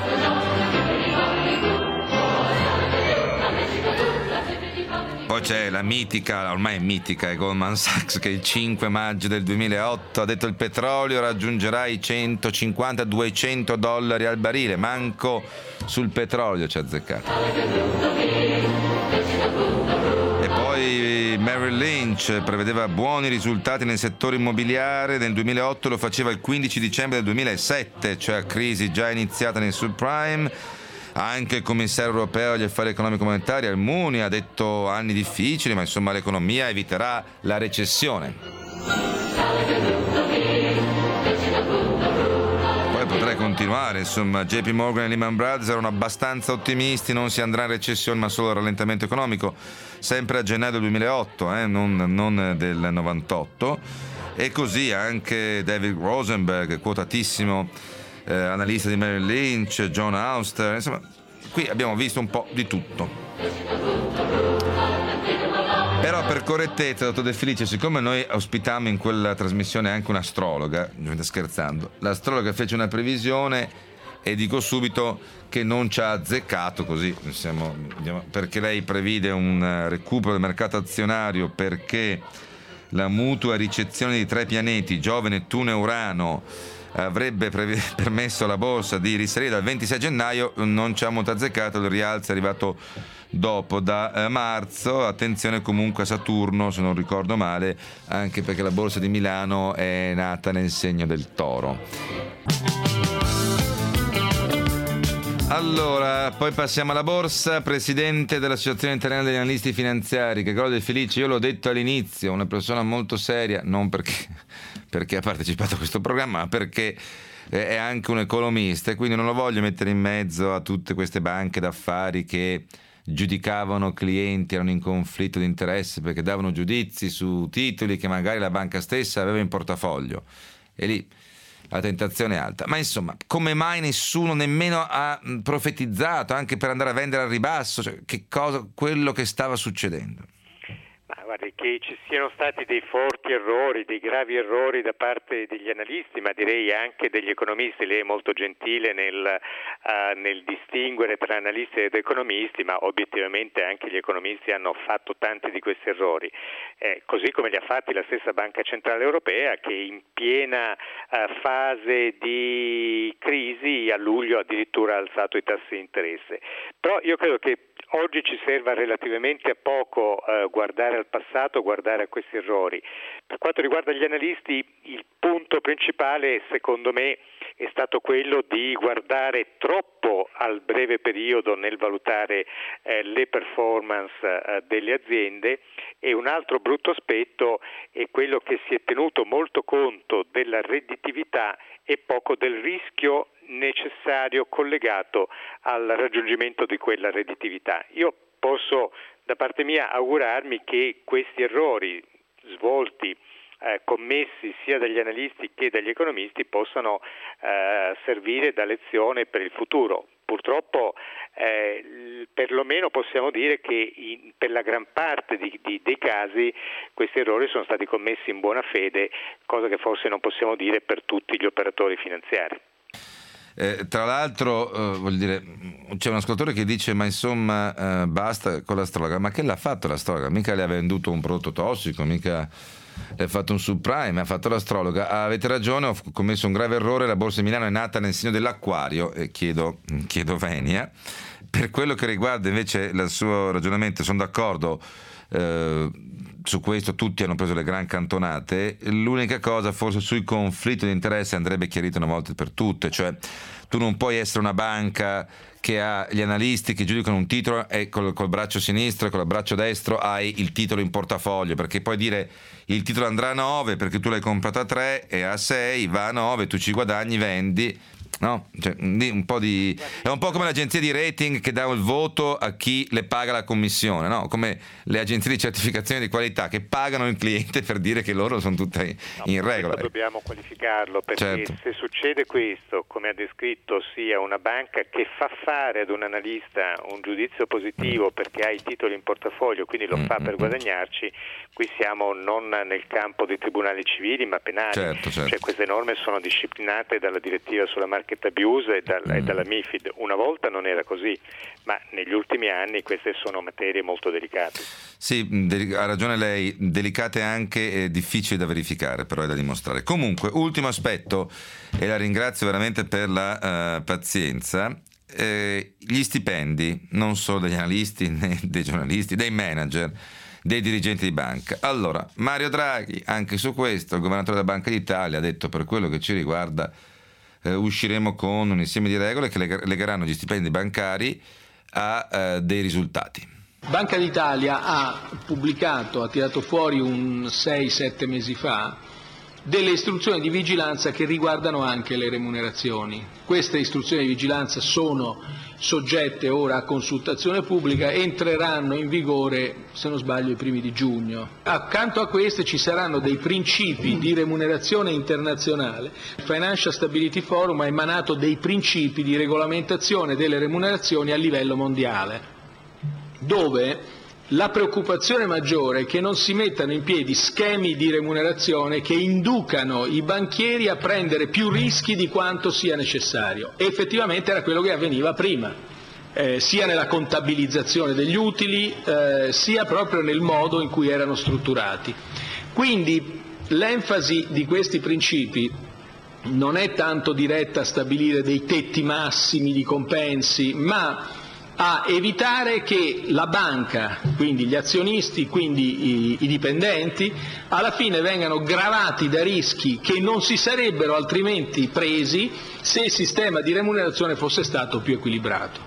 Poi c'è la mitica, ormai mitica, è Goldman Sachs, che il cinque maggio del duemilaotto ha detto: il petrolio raggiungerà i centocinquanta duecento dollari al barile. Manco sul petrolio ci ha azzeccato. E poi Merrill Lynch prevedeva buoni risultati nel settore immobiliare, nel duemilaotto lo faceva il quindici dicembre del duemilasette, cioè a crisi già iniziata nel subprime. Anche il commissario europeo agli affari economico-monetari Almunia ha detto anni difficili, ma insomma l'economia eviterà la recessione. Poi potrei continuare, insomma J P Morgan e Lehman Brothers erano abbastanza ottimisti, non si andrà in recessione ma solo rallentamento economico, sempre a gennaio del duemilaotto, eh, non, non del novantotto, e così anche David Rosenberg, quotatissimo Eh, analista di Merrill Lynch, John Auster, insomma qui abbiamo visto un po' di tutto. Però per correttezza, dottor De Felice, siccome noi ospitammo in quella trasmissione anche un'astrologa, scherzando, l'astrologa fece una previsione e dico subito che non ci ha azzeccato, così siamo, perché lei previde un recupero del mercato azionario perché la mutua ricezione di tre pianeti, Giove, Nettuno e Urano, avrebbe previ- permesso alla borsa di risalire dal ventisei gennaio. Non ci ha molto azzeccato, il rialzo è arrivato dopo, da eh, marzo. Attenzione comunque a Saturno, se non ricordo male, anche perché la borsa di Milano è nata nel segno del Toro. Allora, poi passiamo alla borsa. Presidente dell'Associazione Italiana degli Analisti Finanziari, che De Felice, io l'ho detto all'inizio, una persona molto seria, non perché, perché ha partecipato a questo programma, ma perché è anche un economista, e quindi non lo voglio mettere in mezzo a tutte queste banche d'affari che giudicavano clienti, erano in conflitto di interesse perché davano giudizi su titoli che magari la banca stessa aveva in portafoglio, e lì la tentazione è alta. Ma insomma, come mai nessuno nemmeno ha profetizzato anche per andare a vendere al ribasso, cioè, che cosa, quello che stava succedendo? Ma guardi, che ci siano stati dei forti errori, dei gravi errori da parte degli analisti, ma direi anche degli economisti. Lei è molto gentile nel, uh, nel distinguere tra analisti ed economisti, ma obiettivamente anche gli economisti hanno fatto tanti di questi errori, eh, così come li ha fatti la stessa Banca Centrale Europea, che in piena uh, fase di crisi a luglio addirittura ha alzato i tassi di interesse. Però io credo che oggi ci serva relativamente a poco eh, guardare al passato, guardare a questi errori. Per quanto riguarda gli analisti, il punto principale, secondo me, è stato quello di guardare troppo al breve periodo nel valutare eh, le performance eh, delle aziende, e un altro brutto aspetto è quello che si è tenuto molto conto della redditività e poco del rischio necessario collegato al raggiungimento di quella redditività. Io posso da parte mia augurarmi che questi errori svolti, eh, commessi sia dagli analisti che dagli economisti, possano eh, servire da lezione per il futuro. Purtroppo eh, perlomeno possiamo dire che in, per la gran parte di, di, dei casi questi errori sono stati commessi in buona fede, cosa che forse non possiamo dire per tutti gli operatori finanziari. Eh, tra l'altro, eh, voglio dire, c'è un ascoltatore che dice: ma insomma, eh, basta con l'astrologa. Ma che l'ha fatto l'astrologa? Mica le ha venduto un prodotto tossico, mica le ha fatto un subprime, ha fatto l'astrologa. Ah, avete ragione, ho commesso un grave errore, la borsa di Milano è nata nel segno dell'Acquario, e chiedo, chiedo venia. Per quello che riguarda invece il suo ragionamento, sono d'accordo, eh, su questo tutti hanno preso le gran cantonate. L'unica cosa forse sui conflitti di interesse andrebbe chiarito una volta per tutte, cioè tu non puoi essere una banca che ha gli analisti che giudicano un titolo e col, col braccio sinistro e col braccio destro hai il titolo in portafoglio, perché puoi dire il titolo andrà a nove perché tu l'hai comprato a tre e a sei va a nove, tu ci guadagni, vendi. No, cioè, un po' di è un po' come l'agenzia di rating che dà il voto a chi le paga la commissione, no? Come le agenzie di certificazione di qualità che pagano il cliente per dire che loro sono tutte in no, regola. Dobbiamo qualificarlo, perché certo. Se succede questo, come ha descritto, sia una banca che fa fare ad un analista un giudizio positivo mm. perché ha i titoli in portafoglio, quindi lo mm, fa per mm, guadagnarci, qui siamo non nel campo dei tribunali civili ma penali, certo, certo. Cioè queste norme sono disciplinate dalla direttiva sulla market abuse e, dal, mm. e dalla MiFID. Una volta non era così, ma negli ultimi anni queste sono materie molto delicate. Sì, ha ragione lei, delicate anche e difficili da verificare, però è da dimostrare. Comunque, ultimo aspetto, e la ringrazio veramente per la uh, pazienza, eh, gli stipendi, non solo degli analisti, né dei giornalisti, dei manager, dei dirigenti di banca. Allora, Mario Draghi, anche su questo, il governatore della Banca d'Italia, ha detto: per quello che ci riguarda eh, usciremo con un insieme di regole che legheranno gli stipendi bancari a eh, dei risultati. Banca d'Italia ha pubblicato, ha tirato fuori un sei sette mesi fa delle istruzioni di vigilanza che riguardano anche le remunerazioni. Queste istruzioni di vigilanza sono soggette ora a consultazione pubblica, entreranno in vigore, se non sbaglio, i primi di giugno. Accanto a queste ci saranno dei principi di remunerazione internazionale. Il Financial Stability Forum ha emanato dei principi di regolamentazione delle remunerazioni a livello mondiale, dove la preoccupazione maggiore è che non si mettano in piedi schemi di remunerazione che inducano i banchieri a prendere più rischi di quanto sia necessario. E effettivamente era quello che avveniva prima, eh, sia nella contabilizzazione degli utili, eh, sia proprio nel modo in cui erano strutturati. Quindi l'enfasi di questi principi non è tanto diretta a stabilire dei tetti massimi di compensi, ma a evitare che la banca, quindi gli azionisti, quindi i, i dipendenti, alla fine vengano gravati da rischi che non si sarebbero altrimenti presi se il sistema di remunerazione fosse stato più equilibrato.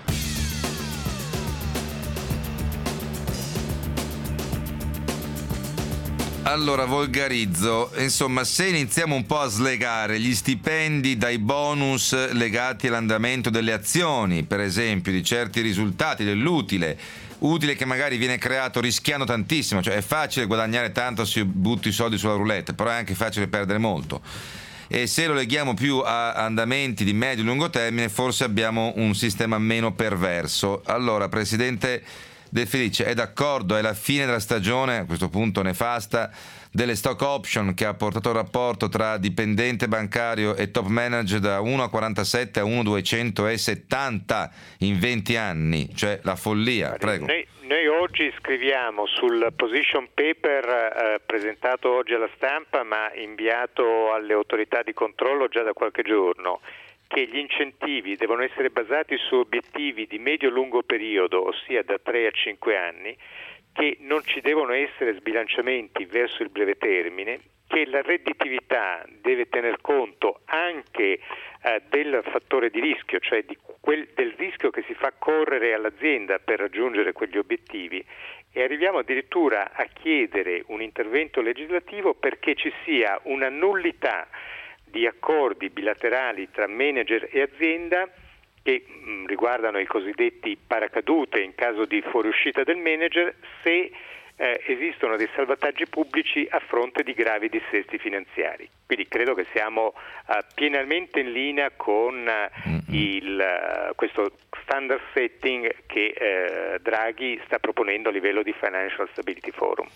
Allora, volgarizzo, insomma, se iniziamo un po' a slegare gli stipendi dai bonus legati all'andamento delle azioni, per esempio di certi risultati dell'utile, utile che magari viene creato rischiando tantissimo, cioè è facile guadagnare tanto se butti i soldi sulla roulette, però è anche facile perdere molto. E se lo leghiamo più a andamenti di medio e lungo termine, forse abbiamo un sistema meno perverso. Allora, Presidente De Felice, è d'accordo? È la fine della stagione, a questo punto nefasta, delle stock option che ha portato il rapporto tra dipendente bancario e top manager da uno a quarantasette a uno a duecentosettanta in venti anni, cioè la follia. Prego. Noi, noi oggi scriviamo sul position paper eh, presentato oggi alla stampa ma inviato alle autorità di controllo già da qualche giorno, che gli incentivi devono essere basati su obiettivi di medio-lungo periodo, ossia da tre a cinque anni, che non ci devono essere sbilanciamenti verso il breve termine, che la redditività deve tener conto anche eh, del fattore di rischio, cioè di quel, del rischio che si fa correre all'azienda per raggiungere quegli obiettivi, e arriviamo addirittura a chiedere un intervento legislativo perché ci sia una nullità di accordi bilaterali tra manager e azienda che mh, riguardano i cosiddetti paracadute in caso di fuoriuscita del manager, se eh, esistono dei salvataggi pubblici a fronte di gravi dissesti finanziari. Quindi credo che siamo uh, pienamente in linea con uh, il, uh, questo standard setting che uh, Draghi sta proponendo a livello di Financial Stability Forum.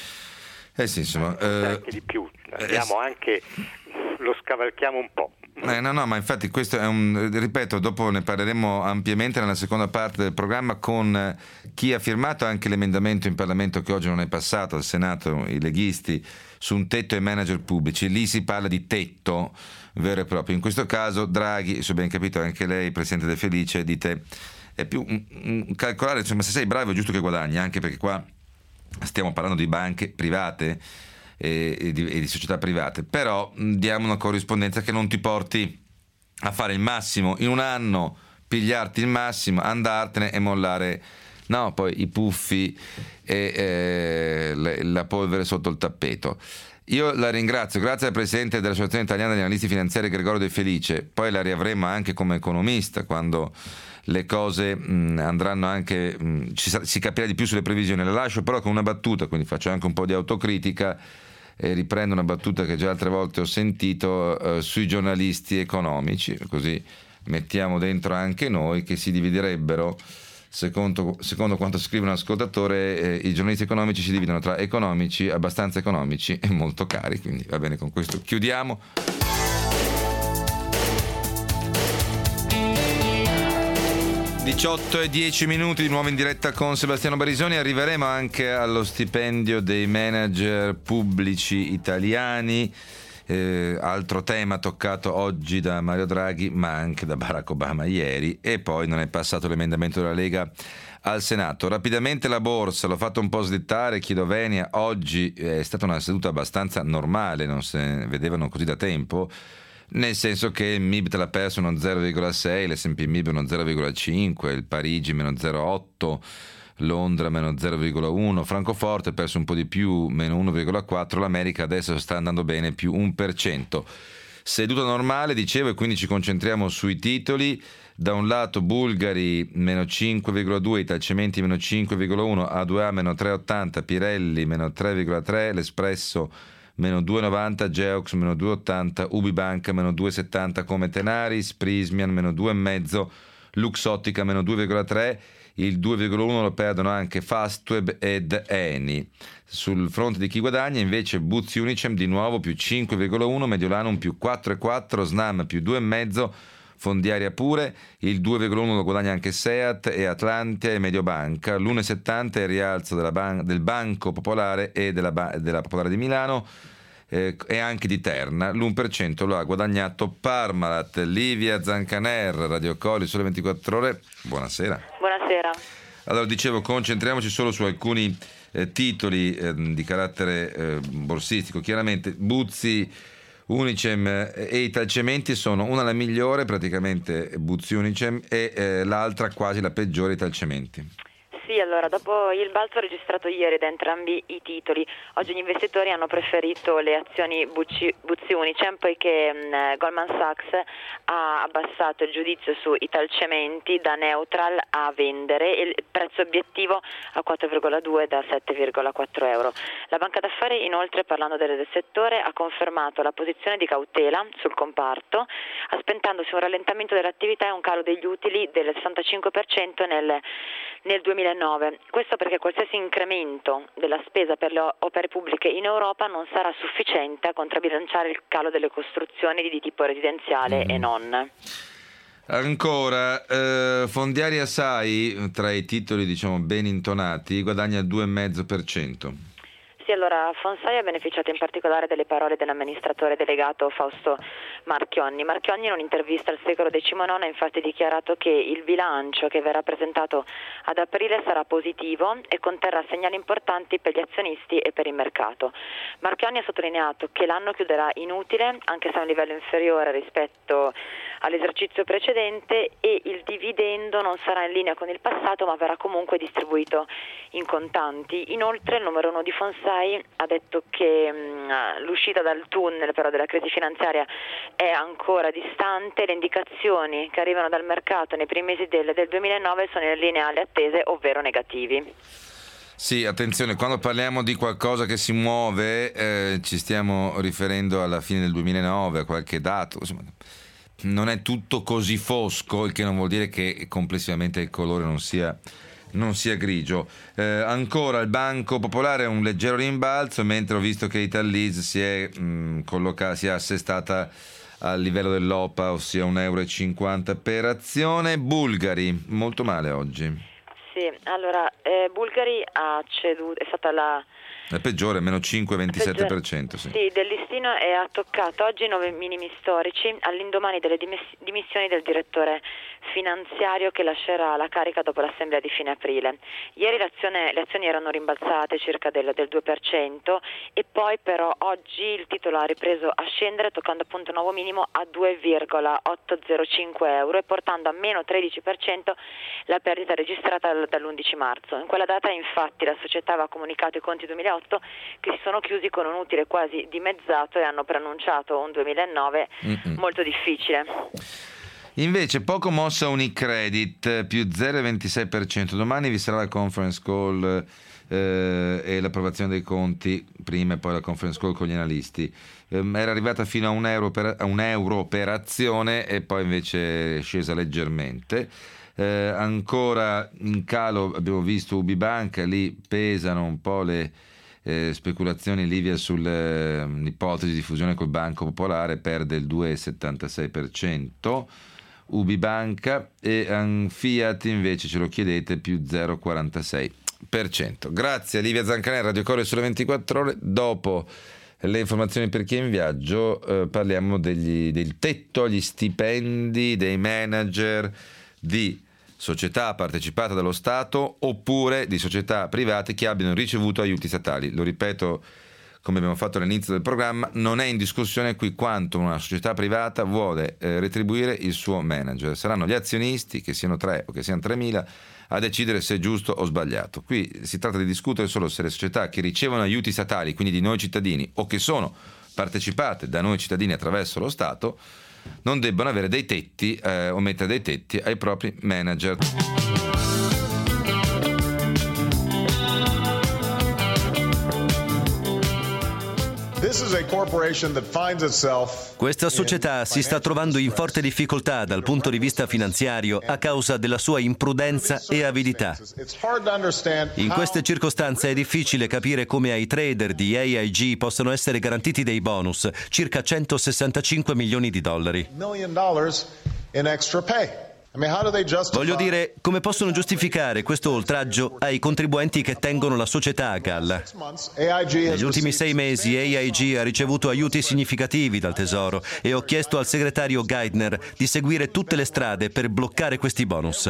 Eh sì, insomma, eh, anche di più, andiamo eh, anche, lo scavalchiamo un po'. Eh, no, no, ma infatti questo è un, ripeto, dopo ne parleremo ampiamente nella seconda parte del programma con chi ha firmato anche l'emendamento in Parlamento che oggi non è passato al Senato, i leghisti, su un tetto ai manager pubblici. Lì si parla di tetto vero e proprio. In questo caso Draghi, se ho ben capito anche lei, Presidente De Felice, dite è più un, un calcolare, insomma, se sei bravo è giusto che guadagni, anche perché qua stiamo parlando di banche private e, e, di, e di società private, però diamo una corrispondenza che non ti porti a fare il massimo in un anno, pigliarti il massimo, andartene e mollare no, poi i puffi e eh, le, la polvere sotto il tappeto. Io la ringrazio, grazie al Presidente dell'Associazione Italiana degli Analisti Finanziari Gregorio De Felice, poi la riavremo anche come economista quando le cose mh, andranno anche, mh, ci, si capirà di più sulle previsioni. La lascio però con una battuta, quindi faccio anche un po' di autocritica e riprendo una battuta che già altre volte ho sentito eh, sui giornalisti economici, così mettiamo dentro anche noi, che si dividerebbero, secondo, secondo quanto scrive un ascoltatore, eh, i giornalisti economici si dividono tra economici, abbastanza economici e molto cari, quindi va bene, con questo chiudiamo. diciotto e dieci minuti di nuovo in diretta con Sebastiano Barisoni. Arriveremo anche allo stipendio dei manager pubblici italiani, eh, altro tema toccato oggi da Mario Draghi ma anche da Barack Obama ieri, e poi non è passato l'emendamento della Lega al Senato. Rapidamente la borsa, l'ho fatto un po' slittare, chiedo venia, oggi è stata una seduta abbastanza normale, non se ne vedevano così da tempo, nel senso che il M I B T l'ha perso uno zero virgola sei, l'S and P M I B uno zero virgola cinque, il Parigi meno zero virgola otto, Londra meno zero virgola uno, Francoforte ha perso un po' di più, meno uno virgola quattro, l'America adesso sta andando bene, più uno per cento. Seduta normale, dicevo, e quindi ci concentriamo sui titoli. Da un lato Bulgari meno cinque virgola due, Italcementi meno cinque virgola uno, A due A meno tre virgola ottanta, Pirelli meno tre virgola tre, l'Espresso meno due virgola novanta, Geox meno due virgola ottanta, Ubibank meno due virgola settanta come Tenaris, Prismian meno due virgola cinque, Luxottica meno due virgola tre, il due virgola uno lo perdono anche Fastweb ed Eni. Sul fronte di chi guadagna invece Buzzi Unicem di nuovo più cinque virgola uno, Mediolanum più quattro virgola quattro, Snam più due virgola cinque, Fondiaria pure, il due virgola uno lo guadagna anche Seat e Atlantia e Mediobanca, l'uno virgola settanta è il rialzo della ban- del Banco Popolare e della, ba- della Popolare di Milano eh, e anche di Terna, l'uno per cento lo ha guadagnato Parmalat. Livia Zancaner, Radio Colli, Sole ventiquattro Ore, buonasera. Buonasera. Allora, dicevo, concentriamoci solo su alcuni eh, titoli eh, di carattere eh, borsistico. Chiaramente Buzzi Unicem e Italcementi sono una la migliore, praticamente Buzzi Unicem, e eh, l'altra quasi la peggiore, Italcementi. Sì, allora dopo il balzo registrato ieri da entrambi i titoli, oggi gli investitori hanno preferito le azioni Buzzi, Buzzi Unicem poiché mh, Goldman Sachs ha abbassato il giudizio su Italcementi da neutral a vendere e il prezzo obiettivo a quattro virgola due da sette virgola quattro euro. La banca d'affari inoltre, parlando del settore, ha confermato la posizione di cautela sul comparto, aspettandosi un rallentamento dell'attività e un calo degli utili del sessantacinque per cento nel, nel duemilanove. Questo perché qualsiasi incremento della spesa per le opere pubbliche in Europa non sarà sufficiente a controbilanciare il calo delle costruzioni di tipo residenziale mm. e non. Ancora, eh, Fondiaria S A I, tra i titoli diciamo ben intonati, guadagna il due virgola cinque per cento. Sì, allora Fonsai ha beneficiato in particolare delle parole dell'amministratore delegato Fausto Marchionni. Marchionni in un'intervista al Secolo diciannove ha infatti dichiarato che il bilancio che verrà presentato ad aprile sarà positivo e conterrà segnali importanti per gli azionisti e per il mercato. Marchionni ha sottolineato che l'anno chiuderà inutile, anche se a un livello inferiore rispetto all'esercizio precedente, e il dividendo non sarà in linea con il passato ma verrà comunque distribuito in contanti. Inoltre il numero uno di Fonsai ha detto che mh, l'uscita dal tunnel però della crisi finanziaria è ancora distante, le indicazioni che arrivano dal mercato nei primi mesi del, del duemilanove sono in linea alle attese, ovvero negativi. Sì, attenzione, quando parliamo di qualcosa che si muove eh, ci stiamo riferendo alla fine del duemilanove, a qualche dato, insomma, non è tutto così fosco, il che non vuol dire che complessivamente il colore non sia non sia grigio. Eh, ancora il Banco Popolare ha un leggero rimbalzo, mentre ho visto che Itallis si è mh, collocata, si è assestata al livello dell'O P A, ossia un euro e cinquanta per azione. Bulgari, molto male oggi. Sì, allora eh, Bulgari ha ceduto, è stata la è peggiore, meno cinque virgola ventisette per cento. Sì. Sì, del listino e ha toccato oggi nuovi minimi storici all'indomani delle dimis- dimissioni del direttore finanziario che lascerà la carica dopo l'assemblea di fine aprile. Ieri l'azione, le azioni erano rimbalzate circa del, del due per cento e poi però oggi il titolo ha ripreso a scendere toccando appunto un nuovo minimo a due virgola ottocentocinque euro e portando a meno tredici per cento la perdita registrata dall'undici marzo. In quella data infatti la società aveva comunicato i conti duemilaotto che si sono chiusi con un utile quasi dimezzato e hanno preannunciato un duemilanove Mm-mm. molto difficile. Invece poco mossa Unicredit, più zero virgola ventisei per cento. Domani vi sarà la conference call eh, e l'approvazione dei conti, prima e poi la conference call con gli analisti. Eh, era arrivata fino a un euro per, a un euro per azione e poi invece è scesa leggermente. Eh, ancora in calo abbiamo visto UbiBanca, lì pesano un po' le eh, speculazioni Livia sull'ipotesi di fusione col Banco Popolare, perde il due virgola settantasei per cento UbiBanca, e um, Fiat invece, ce lo chiedete, più zero virgola quarantasei per cento. Grazie a Livia Zancanè, Radio Core sulle ventiquattro ore. Dopo le informazioni per chi è in viaggio eh, parliamo degli, del tetto agli stipendi dei manager di società partecipate dallo Stato oppure di società private che abbiano ricevuto aiuti statali. Lo ripeto, come abbiamo fatto all'inizio del programma, non è in discussione qui quanto una società privata vuole eh, retribuire il suo manager. Saranno gli azionisti, che siano tre o che siano tremila, a decidere se è giusto o sbagliato. Qui si tratta di discutere solo se le società che ricevono aiuti statali, quindi di noi cittadini, o che sono partecipate da noi cittadini attraverso lo Stato, non debbano avere dei tetti eh, o mettere dei tetti ai propri manager. Questa società si sta trovando in forte difficoltà dal punto di vista finanziario a causa della sua imprudenza e avidità. In queste circostanze è difficile capire come ai trader di A I G possano essere garantiti dei bonus, circa centosessantacinque milioni di dollari. Voglio dire, come possono giustificare questo oltraggio ai contribuenti che tengono la società a galla? Negli ultimi sei mesi A I G ha ricevuto aiuti significativi dal Tesoro e ho chiesto al segretario Geithner di seguire tutte le strade per bloccare questi bonus.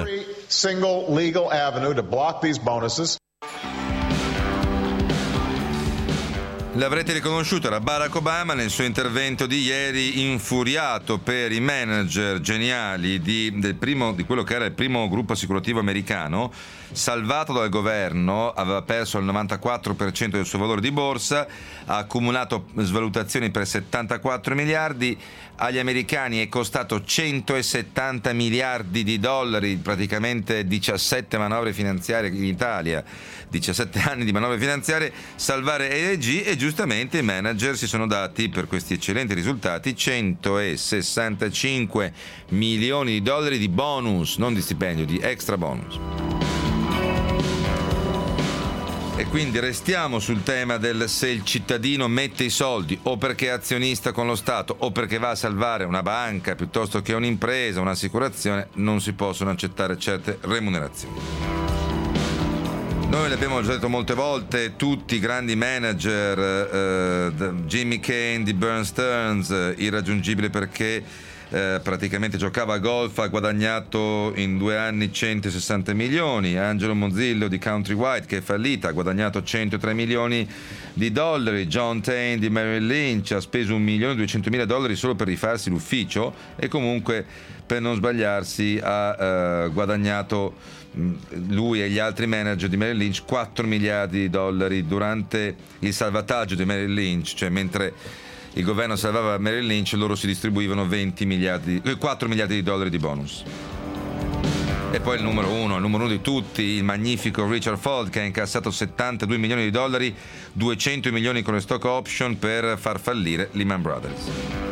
L'avrete riconosciuto, era Barack Obama nel suo intervento di ieri, infuriato per i manager geniali di, del primo, di quello che era il primo gruppo assicurativo americano, salvato dal governo, aveva perso il novantaquattro per cento del suo valore di borsa, ha accumulato svalutazioni per settantaquattro miliardi, agli americani è costato centosettanta miliardi di dollari, praticamente diciassette manovre finanziarie in Italia, diciassette anni di manovre finanziarie, salvare A I G, e giustamente i manager si sono dati per questi eccellenti risultati centosessantacinque milioni di dollari di bonus, non di stipendio, di extra bonus. E quindi restiamo sul tema del se il cittadino mette i soldi o perché è azionista con lo Stato o perché va a salvare una banca piuttosto che un'impresa, un'assicurazione, non si possono accettare certe remunerazioni. Noi l'abbiamo già detto molte volte, tutti i grandi manager, eh, Jimmy Kane di Bear Stearns, eh, irraggiungibile perché eh, praticamente giocava a golf, ha guadagnato in due anni centosessanta milioni, Angelo Mozillo di Countrywide che è fallita, ha guadagnato centotré milioni di dollari, John Tain di Merrill Lynch ha speso un milione duecentomila dollari solo per rifarsi l'ufficio e comunque, per non sbagliarsi, ha eh, guadagnato lui e gli altri manager di Merrill Lynch quattro miliardi di dollari durante il salvataggio di Merrill Lynch, cioè mentre il governo salvava Merrill Lynch loro si distribuivano venti miliardi, quattro miliardi di dollari di bonus. E poi il numero uno, il numero uno di tutti, il magnifico Richard Ford, che ha incassato settantadue milioni di dollari, duecento milioni con le stock option per far fallire Lehman Brothers.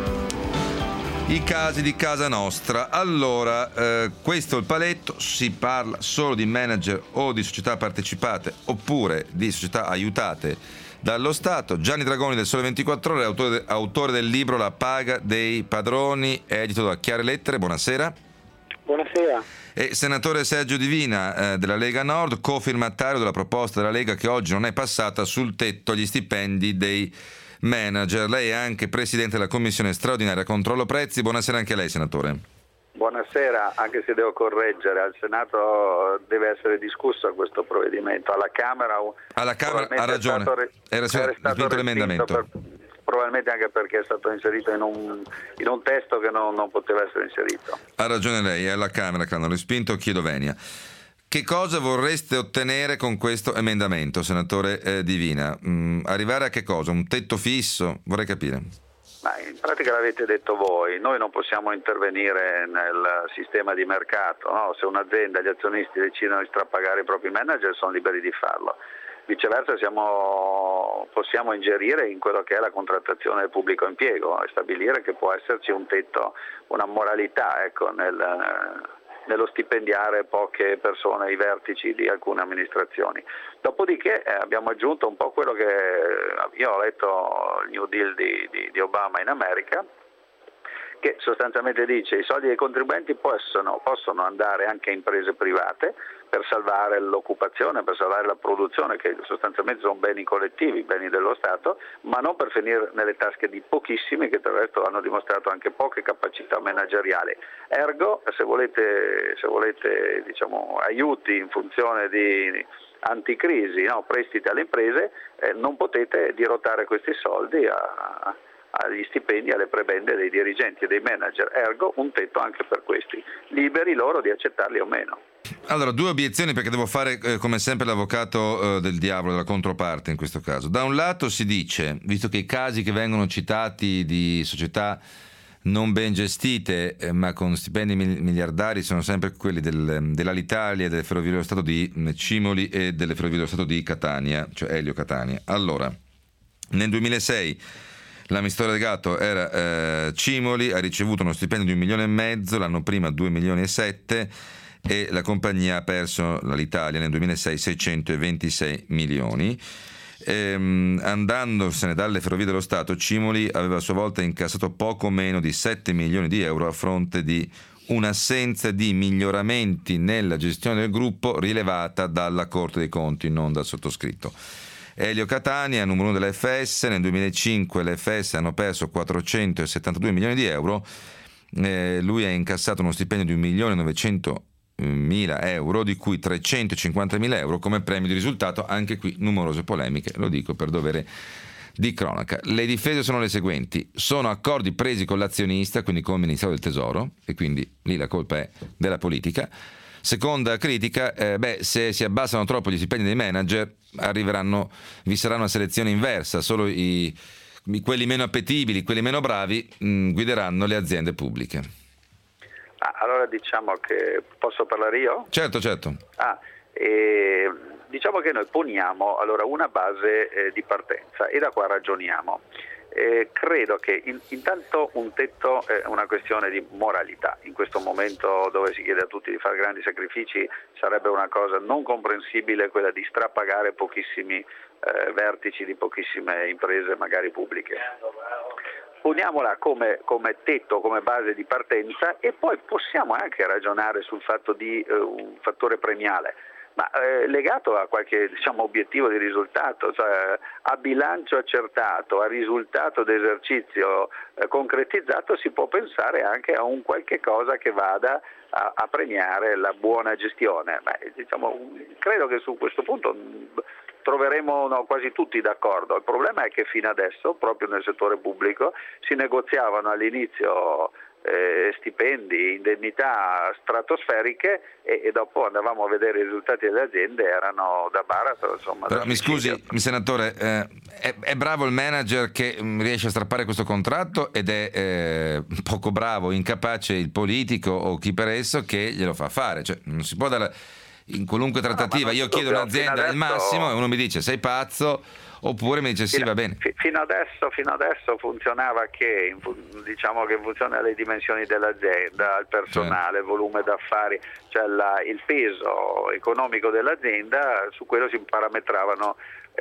I casi di casa nostra. Allora, eh, questo è il paletto, si parla solo di manager o di società partecipate oppure di società aiutate dallo Stato. Gianni Dragoni del Sole ventiquattro Ore, autore, autore del libro La paga dei padroni, edito da Chiare Lettere. Buonasera. Buonasera. E senatore Sergio Divina eh, della Lega Nord, cofirmatario della proposta della Lega che oggi non è passata sul tetto agli stipendi dei manager. Lei è anche presidente della commissione straordinaria controllo prezzi. Buonasera anche a lei, senatore. Buonasera, anche se devo correggere, al Senato deve essere discusso questo provvedimento, alla Camera alla Camera ha ragione, è stato, re- era stato l'emendamento per, probabilmente anche perché è stato inserito in un, in un testo che non, non poteva essere inserito. Ha ragione lei, è alla Camera che hanno respinto, chiedo venia. Che cosa vorreste ottenere con questo emendamento, senatore eh, Divina? Mm, arrivare a che cosa? Un tetto fisso? Vorrei capire. Ma in pratica l'avete detto voi, noi non possiamo intervenire nel sistema di mercato, no? Se un'azienda, gli azionisti decidono di strapagare i propri manager sono liberi di farlo. Viceversa siamo, possiamo ingerire in quello che è la contrattazione del pubblico impiego e stabilire che può esserci un tetto, una moralità, ecco, nel... nello stipendiare poche persone, i vertici di alcune amministrazioni. Dopodiché eh, abbiamo aggiunto un po' quello che io ho letto il New Deal di, di, di Obama in America, che sostanzialmente dice i soldi dei contribuenti possono, possono andare anche a imprese private per salvare l'occupazione, per salvare la produzione, che sostanzialmente sono beni collettivi, beni dello Stato, ma non per finire nelle tasche di pochissimi che del resto hanno dimostrato anche poche capacità manageriali. Ergo, se volete, se volete diciamo, aiuti in funzione di anticrisi, no, prestiti alle imprese, eh, non potete dirottare questi soldi a agli stipendi, alle prebende dei dirigenti e dei manager, ergo un tetto anche per questi, liberi loro di accettarli o meno. Allora, due obiezioni perché devo fare eh, come sempre l'avvocato eh, del diavolo, della controparte in questo caso. Da un lato si dice, visto che i casi che vengono citati di società non ben gestite eh, ma con stipendi miliardari sono sempre quelli del, dell'Alitalia, delle Ferrovie dello Stato di Cimoli e delle Ferrovie dello Stato di Catania, cioè Elio Catania. Allora, nel duemilasei l'amministratore delegato era eh, Cimoli, ha ricevuto uno stipendio di un milione e mezzo, l'anno prima due milioni e sette, e la compagnia ha perso, l'Alitalia, nel duemilasei seicentoventisei milioni. Ehm, andandosene dalle Ferrovie dello Stato, Cimoli aveva a sua volta incassato poco meno di sette milioni di euro a fronte di un'assenza di miglioramenti nella gestione del gruppo rilevata dalla Corte dei Conti, non dal sottoscritto. Elio Catania, numero uno dell'F S, nel duemilacinque le F S hanno perso quattrocentosettantadue milioni di euro, eh, lui ha incassato uno stipendio di un milione e novecentomila euro, di cui trecentocinquantamila euro come premio di risultato, anche qui numerose polemiche, lo dico per dovere di cronaca. Le difese sono le seguenti: sono accordi presi con l'azionista, quindi con il Ministero del Tesoro, e quindi lì la colpa è della politica. Seconda critica, eh, beh, se si abbassano troppo gli stipendi dei manager arriveranno, vi sarà una selezione inversa, solo i, quelli meno appetibili, quelli meno bravi mh, guideranno le aziende pubbliche. Ah, allora diciamo che posso parlare io? Certo, certo. Ah, eh, diciamo che noi poniamo allora una base eh, di partenza e da qua ragioniamo. Eh, credo che in, intanto un tetto è una questione di moralità. In questo momento dove si chiede a tutti di fare grandi sacrifici sarebbe una cosa non comprensibile quella di strapagare pochissimi eh, vertici di pochissime imprese magari pubbliche. Poniamola come, come tetto, come base di partenza, e poi possiamo anche ragionare sul fatto di eh, un fattore premiale, ma eh, legato a qualche diciamo, obiettivo di risultato, cioè a bilancio accertato, a risultato d'esercizio eh, concretizzato, si può pensare anche a un qualche cosa che vada a, a premiare la buona gestione. Beh, diciamo, credo che su questo punto troveremo no, quasi tutti d'accordo. Il problema è che fino adesso, proprio nel settore pubblico, si negoziavano all'inizio eh, stipendi, indennità stratosferiche e, e dopo andavamo a vedere i risultati delle aziende, erano da baratro. Insomma, Però, da mi scusi, senatore, eh, è, è bravo il manager che mh, riesce a strappare questo contratto ed è eh, poco bravo, incapace il politico o chi per esso che glielo fa fare. Cioè, non si può dare... In qualunque trattativa no, io chiedo un'azienda adesso, il massimo e uno mi dice sei pazzo, oppure mi dice sì, fino, va bene. Fino adesso, fino adesso funzionava che diciamo che in funzione delle dimensioni dell'azienda, il personale, il volume d'affari, cioè la, il peso economico dell'azienda, su quello si parametravano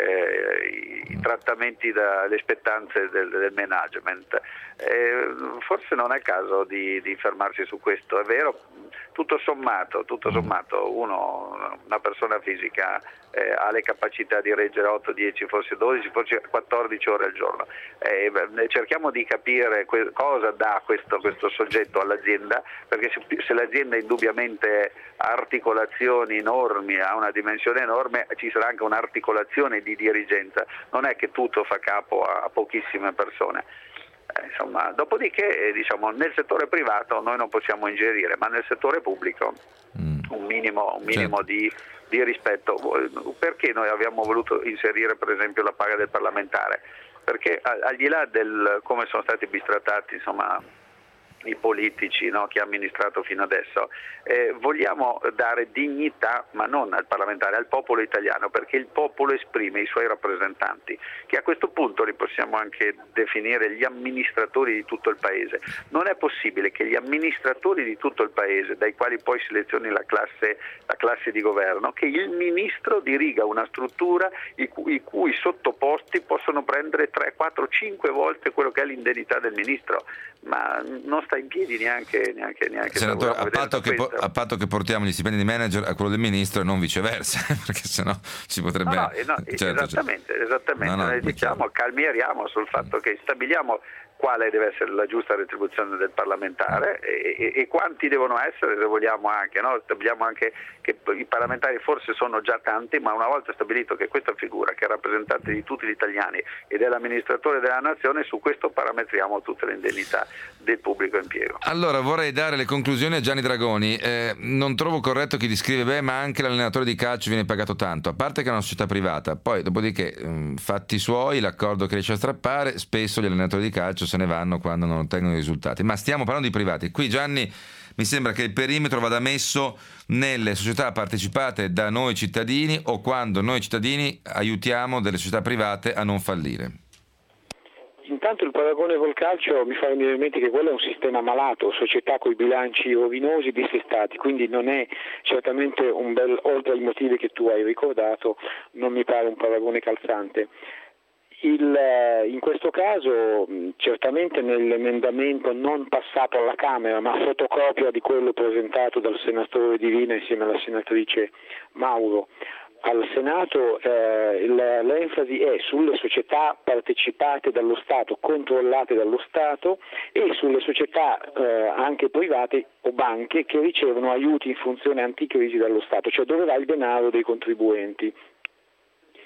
eh, i, i trattamenti, da, le spettanze del, del management. Eh, forse non è il caso di, di fermarsi su questo, è vero. Tutto sommato, tutto sommato uno, una persona fisica eh, ha le capacità di reggere otto, dieci, forse dodici, forse quattordici ore al giorno. Eh, cerchiamo di capire que- cosa dà questo, questo soggetto all'azienda, perché se, se l'azienda indubbiamente ha articolazioni enormi, ha una dimensione enorme, ci sarà anche un'articolazione di dirigenza. Non è che tutto fa capo a, a pochissime persone. Eh, insomma, dopodiché eh, diciamo, nel settore privato noi non possiamo ingerire, ma nel settore pubblico mm. un minimo, un minimo certo. di, di rispetto. Perché noi abbiamo voluto inserire per esempio la paga del parlamentare? Perché al di là del come sono stati bistrattati insomma i politici, no, che ha amministrato fino adesso, eh, vogliamo dare dignità, ma non al parlamentare, al popolo italiano, perché il popolo esprime i suoi rappresentanti, che a questo punto li possiamo anche definire gli amministratori di tutto il paese. Non è possibile che gli amministratori di tutto il paese, dai quali poi selezioni la classe, la classe di governo, che il ministro diriga una struttura i cui, i cui sottoposti possono prendere tre, quattro, cinque volte quello che è l'indennità del ministro, ma non sta in piedi neanche neanche neanche senatore, a patto, che po- a patto che portiamo gli stipendi di manager a quello del ministro e non viceversa, perché sennò si potrebbe no, no, no, certo, esattamente, certo. esattamente. No, no, diciamo, calmieriamo sul fatto che stabiliamo quale deve essere la giusta retribuzione del parlamentare e, e, e quanti devono essere, se vogliamo anche, no? Stabiliamo anche che i parlamentari forse sono già tanti, ma una volta stabilito che questa figura, che è rappresentante di tutti gli italiani ed è l'amministratore della nazione, su questo parametriamo tutte le indennità del pubblico impiego. Allora vorrei dare le conclusioni a Gianni Dragoni. Eh, non trovo corretto chi descrive, beh, ma anche l'allenatore di calcio viene pagato tanto, a parte che è una società privata, poi dopodiché mh, fatti suoi, l'accordo che riesce a strappare, spesso gli allenatori di calcio se ne vanno quando non ottengono i risultati, ma stiamo parlando di privati. Qui Gianni mi sembra che il perimetro vada messo nelle società partecipate da noi cittadini o quando noi cittadini aiutiamo delle società private a non fallire. Intanto il paragone col calcio mi fa venire in mente che quello è un sistema malato, società con i bilanci rovinosi, dissestati, quindi non è certamente un bel, oltre ai motivi che tu hai ricordato, non mi pare un paragone calzante. Il, in questo caso certamente nell'emendamento non passato alla Camera ma fotocopia di quello presentato dal senatore Divina insieme alla senatrice Mauro al Senato, eh, l'enfasi è sulle società partecipate dallo Stato, controllate dallo Stato e sulle società eh, anche private o banche che ricevono aiuti in funzione anticrisi dallo Stato, cioè dove va il denaro dei contribuenti.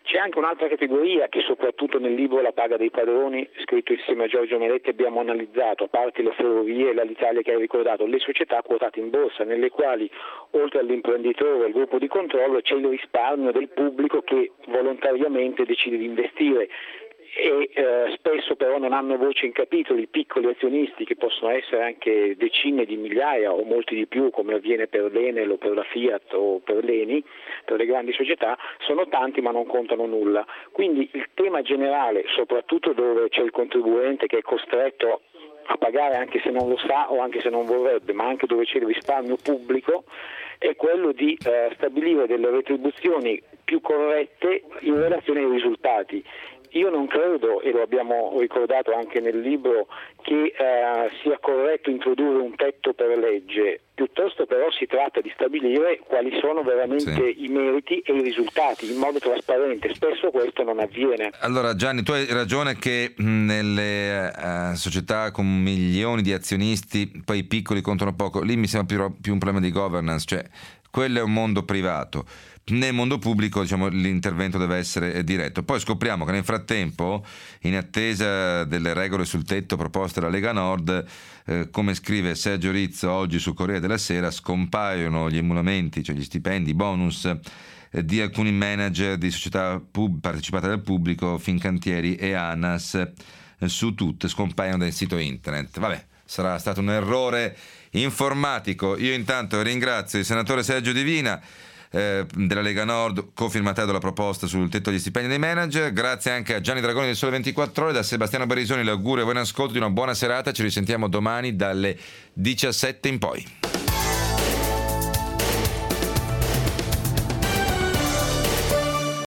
C'è anche un'altra categoria che soprattutto nel libro La paga dei padroni, scritto insieme a Giorgio Meletti, abbiamo analizzato, a parte le ferrovie e l'Alitalia che hai ricordato, le società quotate in borsa, nelle quali oltre all'imprenditore e al gruppo di controllo c'è il risparmio del pubblico che volontariamente decide di investire. E eh, spesso però non hanno voce in capitoli, i piccoli azionisti che possono essere anche decine di migliaia o molti di più, come avviene per l'Enel o per la Fiat o per l'Eni, per le grandi società, sono tanti ma non contano nulla. Quindi il tema generale, soprattutto dove c'è il contribuente che è costretto a pagare anche se non lo sa o anche se non vorrebbe, ma anche dove c'è il risparmio pubblico, è quello di eh, stabilire delle retribuzioni più corrette in relazione ai risultati. Io non credo, e lo abbiamo ricordato anche nel libro, che eh, sia corretto introdurre un tetto per legge, piuttosto però si tratta di stabilire quali sono veramente sì. i meriti e i risultati in modo trasparente. Spesso questo non avviene. Allora Gianni, tu hai ragione che nelle uh, società con milioni di azionisti poi i piccoli contano poco, lì mi sembra più, più un problema di governance, cioè quello è un mondo privato. Nel mondo pubblico, diciamo, l'intervento deve essere diretto. Poi scopriamo che nel frattempo, in attesa delle regole sul tetto proposte dalla Lega Nord, eh, come scrive Sergio Rizzo oggi sul Corriere della Sera, scompaiono gli emolumenti, cioè gli stipendi, bonus eh, di alcuni manager di società pub- partecipate dal pubblico, Fincantieri e ANAS, eh, su tutte scompaiono dal sito internet. Vabbè, sarà stato un errore informatico. Io intanto ringrazio il senatore Sergio Divina della Lega Nord, cofirmatario della proposta sul tetto agli stipendi dei manager. Grazie anche a Gianni Dragoni del Sole ventiquattro Ore. Da Sebastiano Barisoni l'augurio e buon ascolto di una buona serata. Ci risentiamo domani dalle diciassette in poi.